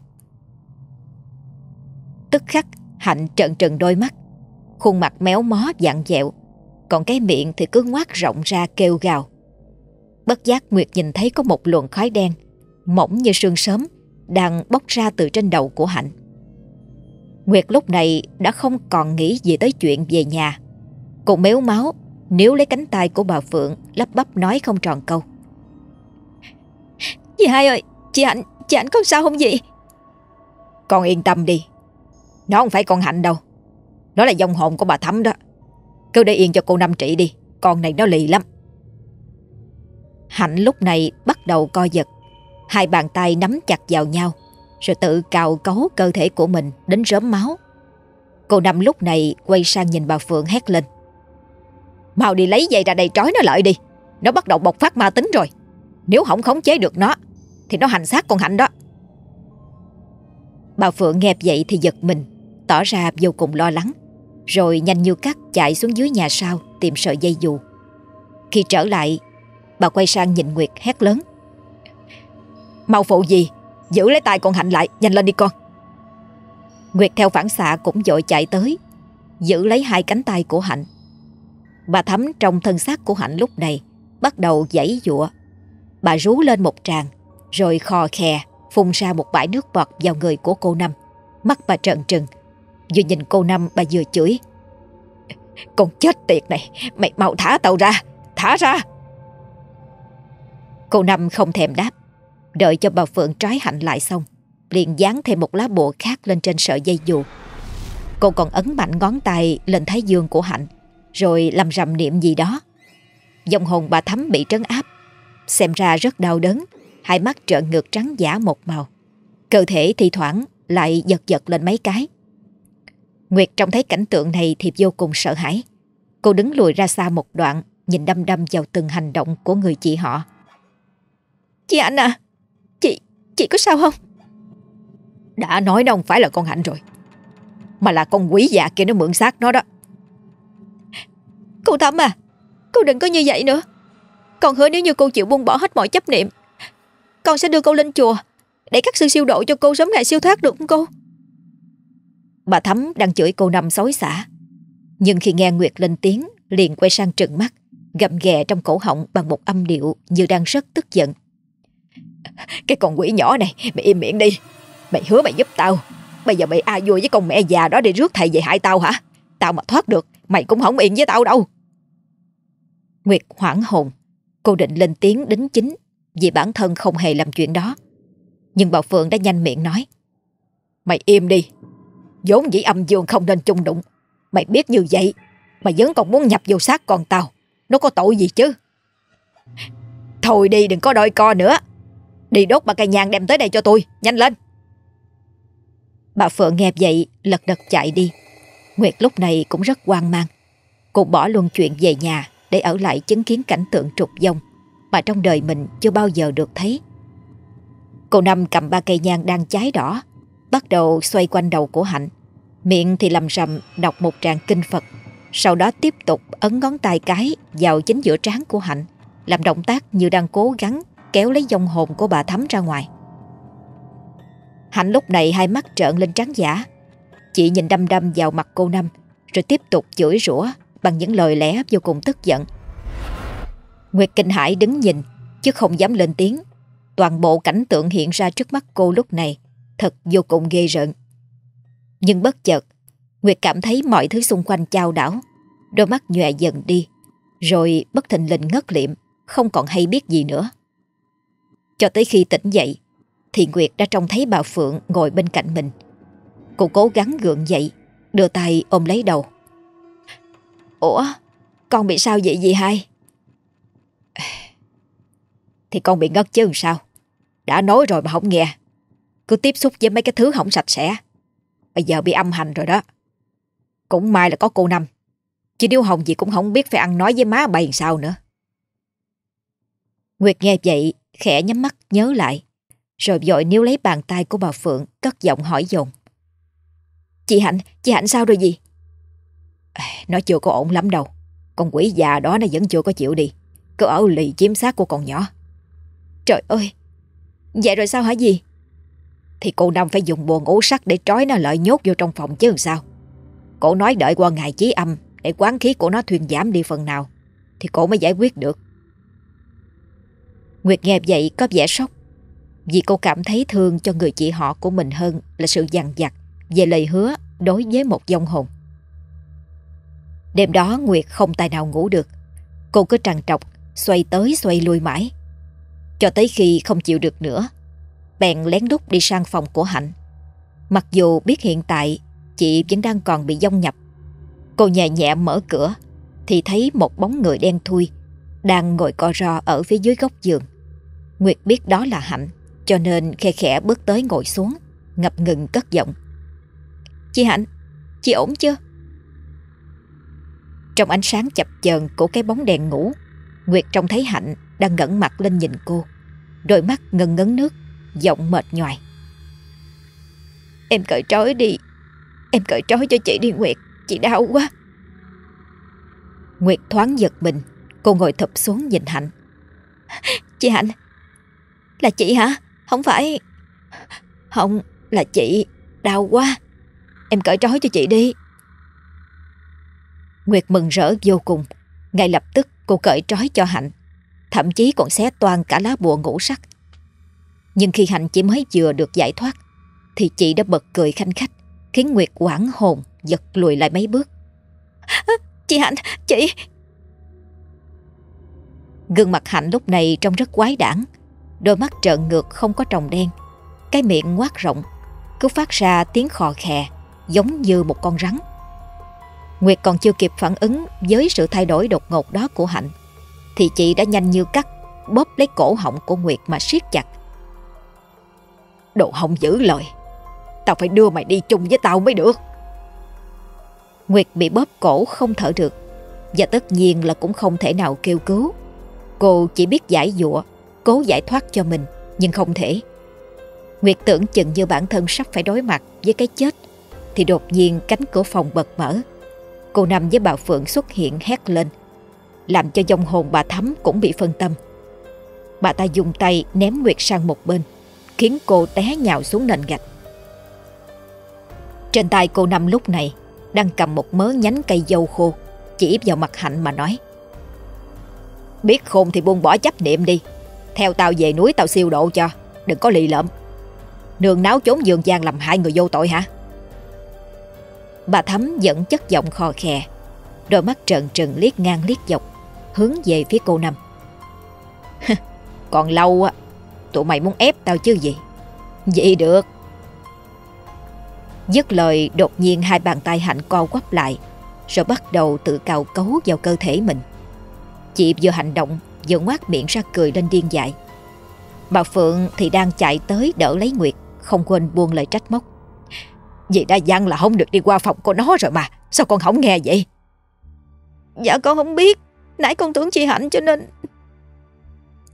Tức khắc Hạnh trợn trừng đôi mắt, khuôn mặt méo mó vặn vẹo, còn cái miệng thì cứ ngoác rộng ra kêu gào. Bất giác Nguyệt nhìn thấy có một luồng khói đen mỏng như sương sớm đang bốc ra từ trên đầu của Hạnh. Nguyệt lúc này đã không còn nghĩ gì tới chuyện về nhà. Cô méo máu níu lấy cánh tay của bà Phượng, lắp bắp nói không tròn câu. Dì hai ơi, chị Hạnh, chị Hạnh có sao không vậy? Con yên tâm đi, nó không phải con Hạnh đâu. Nó là vong hồn của bà Thắm đó. Cứ để yên cho cô Năm trị đi, con này nó lì lắm. Hạnh lúc này bắt đầu co giật, hai bàn tay nắm chặt vào nhau, rồi tự cào cấu cơ thể của mình đến rớm máu. Cô Năm lúc này quay sang nhìn bà Phượng hét lên. Mau đi lấy dây ra đây trói nó lại đi. Nó bắt đầu bộc phát ma tính rồi. Nếu không khống chế được nó thì nó hành xác con Hạnh đó. Bà Phượng nghe vậy thì giật mình, tỏ ra vô cùng lo lắng, rồi nhanh như cắt chạy xuống dưới nhà sau tìm sợi dây dù. Khi trở lại, bà quay sang nhìn Nguyệt hét lớn. Mau phụ gì, giữ lấy tay con Hạnh lại, nhanh lên đi con. Nguyệt theo phản xạ cũng vội chạy tới, giữ lấy hai cánh tay của Hạnh. Bà Thắm trong thân xác của Hạnh lúc này bắt đầu giãy giụa. Bà rú lên một tràng, rồi khò khè phun ra một bãi nước bọt vào người của cô Năm. Mắt bà trợn trừng, vừa nhìn cô Năm bà vừa chửi. Con chết tiệt này, mày mau thả tao ra, thả ra. Cô Năm không thèm đáp, đợi cho bà Phượng trói Hạnh lại xong, liền dán thêm một lá bùa khác lên trên sợi dây dù. Cô còn ấn mạnh ngón tay lên thái dương của Hạnh, rồi làm rầm niệm gì đó. Vong hồn bà Thắm bị trấn áp, xem ra rất đau đớn, hai mắt trợn ngược trắng dã một màu, cơ thể thi thoảng lại giật giật lên mấy cái. Nguyệt trông thấy cảnh tượng này thì vô cùng sợ hãi. Cô đứng lùi ra xa một đoạn, nhìn đăm đăm vào từng hành động của người chị họ. Chị Hạnh à, chị, chị có sao không? Đã nói nó không phải là con Hạnh rồi, mà là con quỷ già kia nó mượn xác nó đó. Cô Thắm à, cô đừng có như vậy nữa. Con hứa nếu như cô chịu buông bỏ hết mọi chấp niệm, con sẽ đưa cô lên chùa để các sư siêu độ cho cô sớm ngày siêu thoát, được không cô? Bà Thắm đang chửi cô Năm xối xả, nhưng khi nghe Nguyệt lên tiếng liền quay sang trừng mắt, gầm ghè trong cổ họng bằng một âm điệu như đang rất tức giận. Cái con quỷ nhỏ này, mày im miệng đi. Mày hứa mày giúp tao, bây giờ mày a vui với con mẹ già đó để rước thầy về hại tao hả? Tao mà thoát được, mày cũng không yên với tao đâu. Nguyệt hoảng hồn, cô định lên tiếng đính chính vì bản thân không hề làm chuyện đó, nhưng bà Phượng đã nhanh miệng nói. Mày im đi, vốn dĩ âm dương không nên chung đụng. Mày biết như vậy mà vẫn còn muốn nhập vô xác con tao, nó có tội gì chứ? Thôi đi, đừng có đôi co nữa. Đi đốt ba cây nhang đem tới đây cho tôi, nhanh lên. Bà Phượng nghe vậy lật đật chạy đi. Nguyệt lúc này cũng rất hoang mang. Cô bỏ luôn chuyện về nhà để ở lại chứng kiến cảnh tượng trục vong. mà trong đời mình chưa bao giờ được thấy. Cô Năm cầm ba cây nhang đang cháy đỏ, bắt đầu xoay quanh đầu của Hạnh, miệng thì lầm rầm đọc một tràng kinh Phật, sau đó tiếp tục ấn ngón tay cái vào chính giữa trán của Hạnh, làm động tác như đang cố gắng kéo lấy vong hồn của bà Thắm ra ngoài. Hạnh lúc này hai mắt trợn lên trắng dã, chị nhìn đăm đăm vào mặt cô Năm, rồi tiếp tục chửi rủa bằng những lời lẽ vô cùng tức giận. Nguyệt kinh hãi đứng nhìn chứ không dám lên tiếng. Toàn bộ cảnh tượng hiện ra trước mắt cô lúc này thật vô cùng ghê rợn. Nhưng bất chợt, Nguyệt cảm thấy mọi thứ xung quanh chao đảo, đôi mắt nhòe dần đi, rồi bất thình lình ngất liệm, không còn hay biết gì nữa. Cho tới khi tỉnh dậy thì Nguyệt đã trông thấy bà Phượng ngồi bên cạnh mình. Cô cố gắng gượng dậy, đưa tay ôm lấy đầu. Ủa, con bị sao vậy dì hai? Thì con bị ngất chứ làm sao. Đã nói rồi mà không nghe. Cứ tiếp xúc với mấy cái thứ không sạch sẽ, bây giờ bị âm hành rồi đó. Cũng may là có cô Năm, chứ nếu không dì cũng không biết phải ăn nói với má bay làm sao nữa. Nguyệt nghe vậy khẽ nhắm mắt nhớ lại, rồi vội níu lấy bàn tay của bà Phượng, cất giọng hỏi dồn. Chị Hạnh, chị Hạnh sao rồi dì? Nó chưa có ổn lắm đâu. Con quỷ già đó nó vẫn chưa có chịu đi, cứ ở lì chiếm xác của con nhỏ. Trời ơi, vậy rồi sao hả dì? Thì cô Năm phải dùng bùa ngũ sắc để trói nó lại nhốt vô trong phòng chứ làm sao. Cô nói đợi qua ngày chí âm để quán khí của nó thuyên giảm đi phần nào thì cô mới giải quyết được. Nguyệt nghe vậy có vẻ sốc, vì cô cảm thấy thương cho người chị họ của mình hơn là sự dằn vặt về lời hứa đối với một vong hồn. Đêm đó Nguyệt không tài nào ngủ được. Cô cứ trằn trọc xoay tới xoay lui mãi, cho tới khi không chịu được nữa, bèn lén lút đi sang phòng của Hạnh. Mặc dù biết hiện tại chị vẫn đang còn bị vong nhập, cô nhẹ nhẹ mở cửa thì thấy một bóng người đen thui đang ngồi co ro ở phía dưới góc giường. Nguyệt biết đó là Hạnh, cho nên khe khẽ bước tới ngồi xuống, ngập ngừng cất giọng. Chị Hạnh, chị ổn chưa? Trong ánh sáng chập chờn của cái bóng đèn ngủ, Nguyệt trông thấy Hạnh đang ngẩng mặt lên nhìn cô, đôi mắt ngấn ngấn nước, giọng mệt nhoài. Em cởi trói đi, em cởi trói cho chị đi Nguyệt, chị đau quá. Nguyệt thoáng giật mình, cô ngồi thụp xuống nhìn Hạnh. Chị Hạnh, là chị hả? Không phải. Không, là chị, đau quá. Em cởi trói cho chị đi. Nguyệt mừng rỡ vô cùng. Ngay lập tức cô cởi trói cho Hạnh, thậm chí còn xé toang cả lá bùa ngũ sắc. Nhưng khi Hạnh chỉ mới vừa được giải thoát thì chị đã bật cười khanh khách, khiến Nguyệt hoảng hồn giật lùi lại mấy bước. À, chị Hạnh, chị... Gương mặt Hạnh lúc này trông rất quái đản, đôi mắt trợn ngược không có tròng đen, cái miệng ngoác rộng, cứ phát ra tiếng khò khè giống như một con rắn. Nguyệt còn chưa kịp phản ứng với sự thay đổi đột ngột đó của Hạnh thì chị đã nhanh như cắt bóp lấy cổ họng của Nguyệt mà siết chặt. Đồ không giữ lời, tao phải đưa mày đi chung với tao mới được. Nguyệt bị bóp cổ không thở được, và tất nhiên là cũng không thể nào kêu cứu. Cô chỉ biết giải dụa, cố giải thoát cho mình, nhưng không thể. Nguyệt tưởng chừng như bản thân sắp phải đối mặt với cái chết thì đột nhiên cánh cửa phòng bật mở. Cô Năm với bà Phượng xuất hiện hét lên, làm cho vong hồn bà Thắm cũng bị phân tâm. Bà ta dùng tay ném Nguyệt sang một bên, khiến cô té nhào xuống nền gạch. Trên tay cô Năm lúc này đang cầm một mớ nhánh cây dâu khô, chỉ vào mặt Hạnh mà nói: Biết khôn thì buông bỏ chấp niệm đi, theo tao về núi tao siêu độ cho, đừng có lì lợm. Nương náo trốn vườn gian làm hại người vô tội hả? Bà Thắm vẫn chất giọng khò khè, đôi mắt trợn trừng liếc ngang liếc dọc, hướng về phía cô Năm. Còn lâu á, tụi mày muốn ép tao chứ gì? Vậy được. Dứt lời, đột nhiên hai bàn tay Hạnh co quắp lại, rồi bắt đầu tự cào cấu vào cơ thể mình. Chị vừa hành động vừa ngoác miệng ra cười lên điên dại. Bà Phượng thì đang chạy tới đỡ lấy Nguyệt, không quên buông lời trách móc. Dì đã dặn là không được đi qua phòng của nó rồi mà, sao con không nghe vậy? Dạ con không biết, nãy con tưởng chị Hạnh cho nên...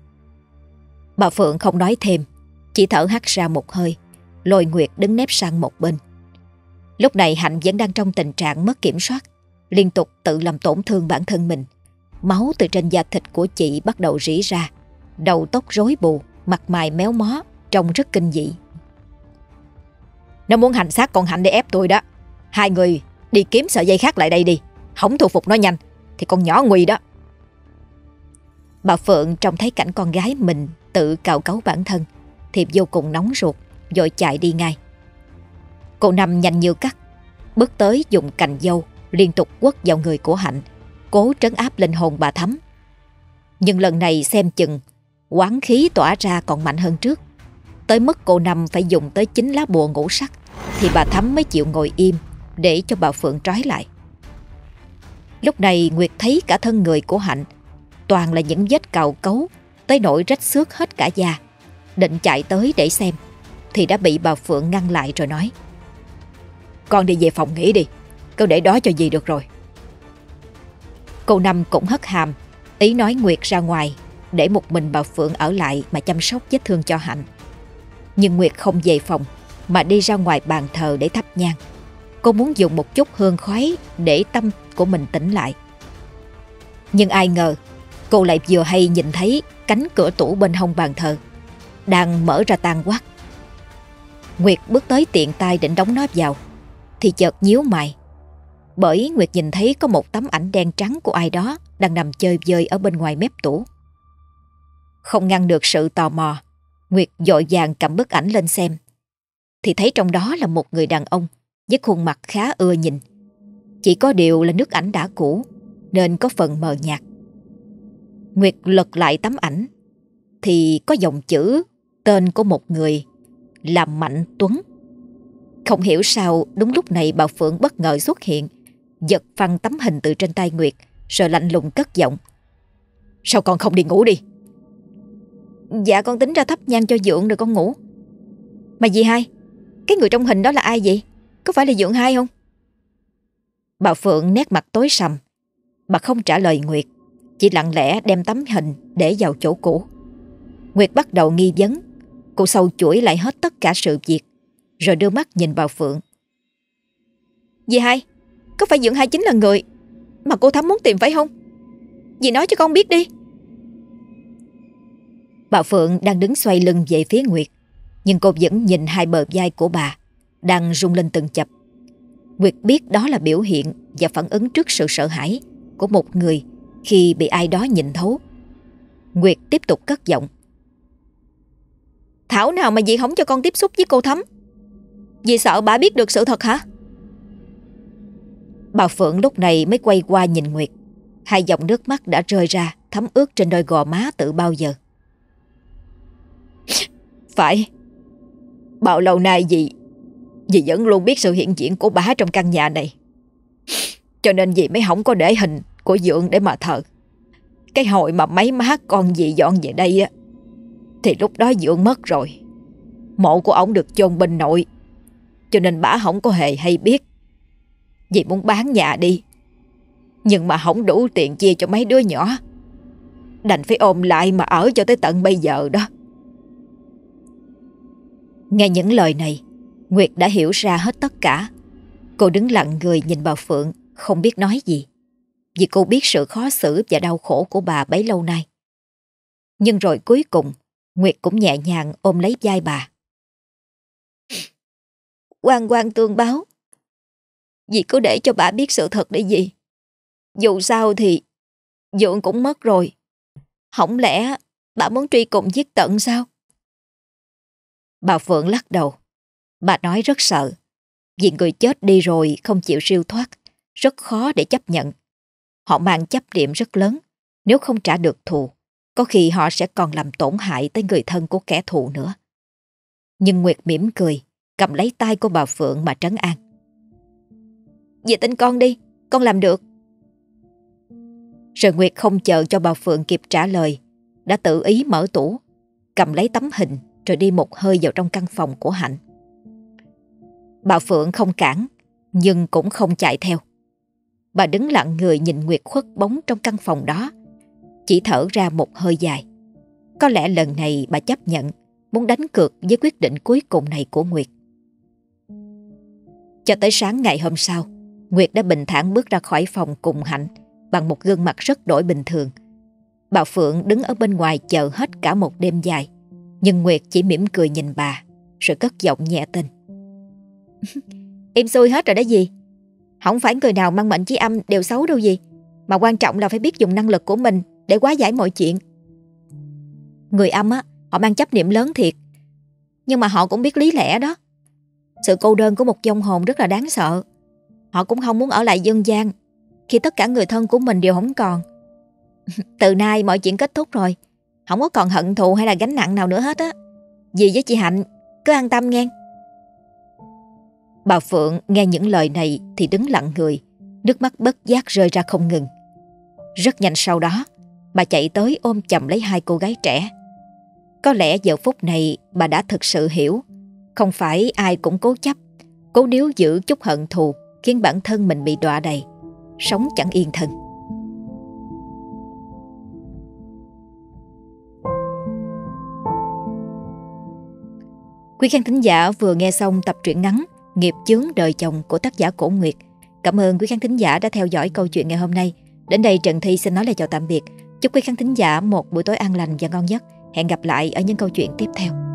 Bà Phượng không nói thêm, chỉ thở hắt ra một hơi, lôi Nguyệt đứng nép sang một bên. Lúc này Hạnh vẫn đang trong tình trạng mất kiểm soát, liên tục tự làm tổn thương bản thân mình. Máu từ trên da thịt của chị bắt đầu rỉ ra, đầu tóc rối bù, mặt mày méo mó, trông rất kinh dị. Nó muốn hành xác con Hạnh để ép tôi đó. Hai người đi kiếm sợi dây khác lại đây đi. Không thu phục nó nhanh thì con nhỏ nguy đó. Bà Phượng trông thấy cảnh con gái mình tự cào cấu bản thân thì vô cùng nóng ruột, vội chạy đi ngay. Cô Năm nhanh như cắt, bước tới dùng cành dâu liên tục quất vào người của Hạnh, cố trấn áp linh hồn bà Thắm. Nhưng lần này xem chừng oán khí tỏa ra còn mạnh hơn trước, tới mức cô Năm phải dùng tới chín lá bùa ngũ sắc thì bà Thắm mới chịu ngồi im để cho bà Phượng trói lại. Lúc này Nguyệt thấy cả thân người của Hạnh toàn là những vết cào cấu tới nỗi rách xước hết cả da, định chạy tới để xem thì đã bị bà Phượng ngăn lại rồi nói: Con đi về phòng nghỉ đi, cứ để đó cho dì được rồi. Cô Năm cũng hất hàm, ý nói Nguyệt ra ngoài để một mình bà Phượng ở lại mà chăm sóc vết thương cho Hạnh. Nhưng Nguyệt không về phòng mà đi ra ngoài bàn thờ để thắp nhang. Cô muốn dùng một chút hương khói để tâm của mình tỉnh lại. Nhưng ai ngờ cô lại vừa hay nhìn thấy cánh cửa tủ bên hông bàn thờ đang mở ra tan quát. Nguyệt bước tới tiện tay định đóng nó vào thì chợt nhíu mày, bởi Nguyệt nhìn thấy có một tấm ảnh đen trắng của ai đó đang nằm chơi vơi ở bên ngoài mép tủ. Không ngăn được sự tò mò, Nguyệt vội vàng cầm bức ảnh lên xem thì thấy trong đó là một người đàn ông với khuôn mặt khá ưa nhìn. Chỉ có điều là nước ảnh đã cũ nên có phần mờ nhạt. Nguyệt lật lại tấm ảnh thì có dòng chữ tên của một người là Mạnh Tuấn. Không hiểu sao đúng lúc này bà Phượng bất ngờ xuất hiện, giật phăng tấm hình từ trên tay Nguyệt rồi lạnh lùng cất giọng: Sao con không đi ngủ đi? Dạ con tính ra thắp nhang cho Dượng rồi con ngủ. Mà dì hai, cái người trong hình đó là ai vậy? Có phải là Dượng hai không? Bà Phượng nét mặt tối sầm. Bà không trả lời Nguyệt, chỉ lặng lẽ đem tấm hình để vào chỗ cũ. Nguyệt bắt đầu nghi vấn. Cô sâu chuỗi lại hết tất cả sự việc rồi đưa mắt nhìn bà Phượng. Dì hai, có phải Dượng hai chính là người mà cô Thắm muốn tìm phải không? Dì nói cho con biết đi. Bà Phượng đang đứng xoay lưng về phía Nguyệt, nhưng cô vẫn nhìn hai bờ vai của bà đang rung lên từng chập. Nguyệt biết đó là biểu hiện và phản ứng trước sự sợ hãi của một người khi bị ai đó nhìn thấu. Nguyệt tiếp tục cất giọng: Thảo nào mà dì không cho con tiếp xúc với cô Thắm? Dì sợ bà biết được sự thật hả? Bà Phượng lúc này mới quay qua nhìn Nguyệt. Hai dòng nước mắt đã rơi ra thấm ướt trên đôi gò má từ bao giờ. Phải, bao lâu nay dì Dì vẫn luôn biết sự hiện diện của bà trong căn nhà này, cho nên dì mới không có để hình của Dượng để mà thờ. Cái hồi mà mấy má con dì dọn về đây á, thì lúc đó Dượng mất rồi. Mộ của ổng được chôn bên nội, cho nên bà không có hề hay biết. Dì muốn bán nhà đi, nhưng mà không đủ tiền chia cho mấy đứa nhỏ, đành phải ôm lại mà ở cho tới tận bây giờ đó. Nghe những lời này, Nguyệt đã hiểu ra hết tất cả. Cô đứng lặng người nhìn bà Phượng, không biết nói gì, vì cô biết sự khó xử và đau khổ của bà bấy lâu nay. Nhưng rồi cuối cùng Nguyệt cũng nhẹ nhàng ôm lấy vai bà. Oan oan tương báo, dì cứ để cho bà biết sự thật để gì. Dù sao thì Dượng cũng mất rồi, không lẽ bà muốn truy cùng giết tận sao? Bà Phượng lắc đầu. Bà nói rất sợ, vì người chết đi rồi không chịu siêu thoát, rất khó để chấp nhận. Họ mang chấp niệm rất lớn, nếu không trả được thù, có khi họ sẽ còn làm tổn hại tới người thân của kẻ thù nữa. Nhưng Nguyệt mỉm cười, cầm lấy tay của bà Phượng mà trấn an. Dì tin con đi, con làm được. Rồi Nguyệt không chờ cho bà Phượng kịp trả lời, đã tự ý mở tủ, cầm lấy tấm hình rồi đi một hơi vào trong căn phòng của Hạnh. Bà Phượng không cản, nhưng cũng không chạy theo. Bà đứng lặng người nhìn Nguyệt khuất bóng trong căn phòng đó, chỉ thở ra một hơi dài. Có lẽ lần này bà chấp nhận, muốn đánh cược với quyết định cuối cùng này của Nguyệt. Cho tới sáng ngày hôm sau, Nguyệt đã bình thản bước ra khỏi phòng cùng Hạnh bằng một gương mặt rất đổi bình thường. Bà Phượng đứng ở bên ngoài chờ hết cả một đêm dài, nhưng Nguyệt chỉ mỉm cười nhìn bà, rồi cất giọng nhẹ tên. Em xui hết rồi đó dì. Không phải người nào mang mệnh chí âm đều xấu đâu dì, mà quan trọng là phải biết dùng năng lực của mình để hóa giải mọi chuyện. Người âm á, họ mang chấp niệm lớn thiệt, nhưng mà họ cũng biết lý lẽ đó. Sự cô đơn của một vong hồn rất là đáng sợ. Họ cũng không muốn ở lại dương gian khi tất cả người thân của mình đều không còn. Từ nay mọi chuyện kết thúc rồi, không có còn hận thù hay là gánh nặng nào nữa hết á. Dì với chị Hạnh cứ an tâm nghe. Bà Phượng nghe những lời này thì đứng lặng người, nước mắt bất giác rơi ra không ngừng. Rất nhanh sau đó, bà chạy tới ôm chầm lấy hai cô gái trẻ. Có lẽ giờ phút này bà đã thực sự hiểu, không phải ai cũng cố chấp, cố níu giữ chút hận thù khiến bản thân mình bị đọa đầy, sống chẳng yên thân. Quý khán thính giả vừa nghe xong tập truyện ngắn Nghiệp chướng đời chồng của tác giả Cổ Nguyệt. Cảm ơn quý khán thính giả đã theo dõi câu chuyện ngày hôm nay. Đến đây Trần Thi xin nói lời chào tạm biệt. Chúc quý khán thính giả một buổi tối an lành và ngon giấc. Hẹn gặp lại ở những câu chuyện tiếp theo.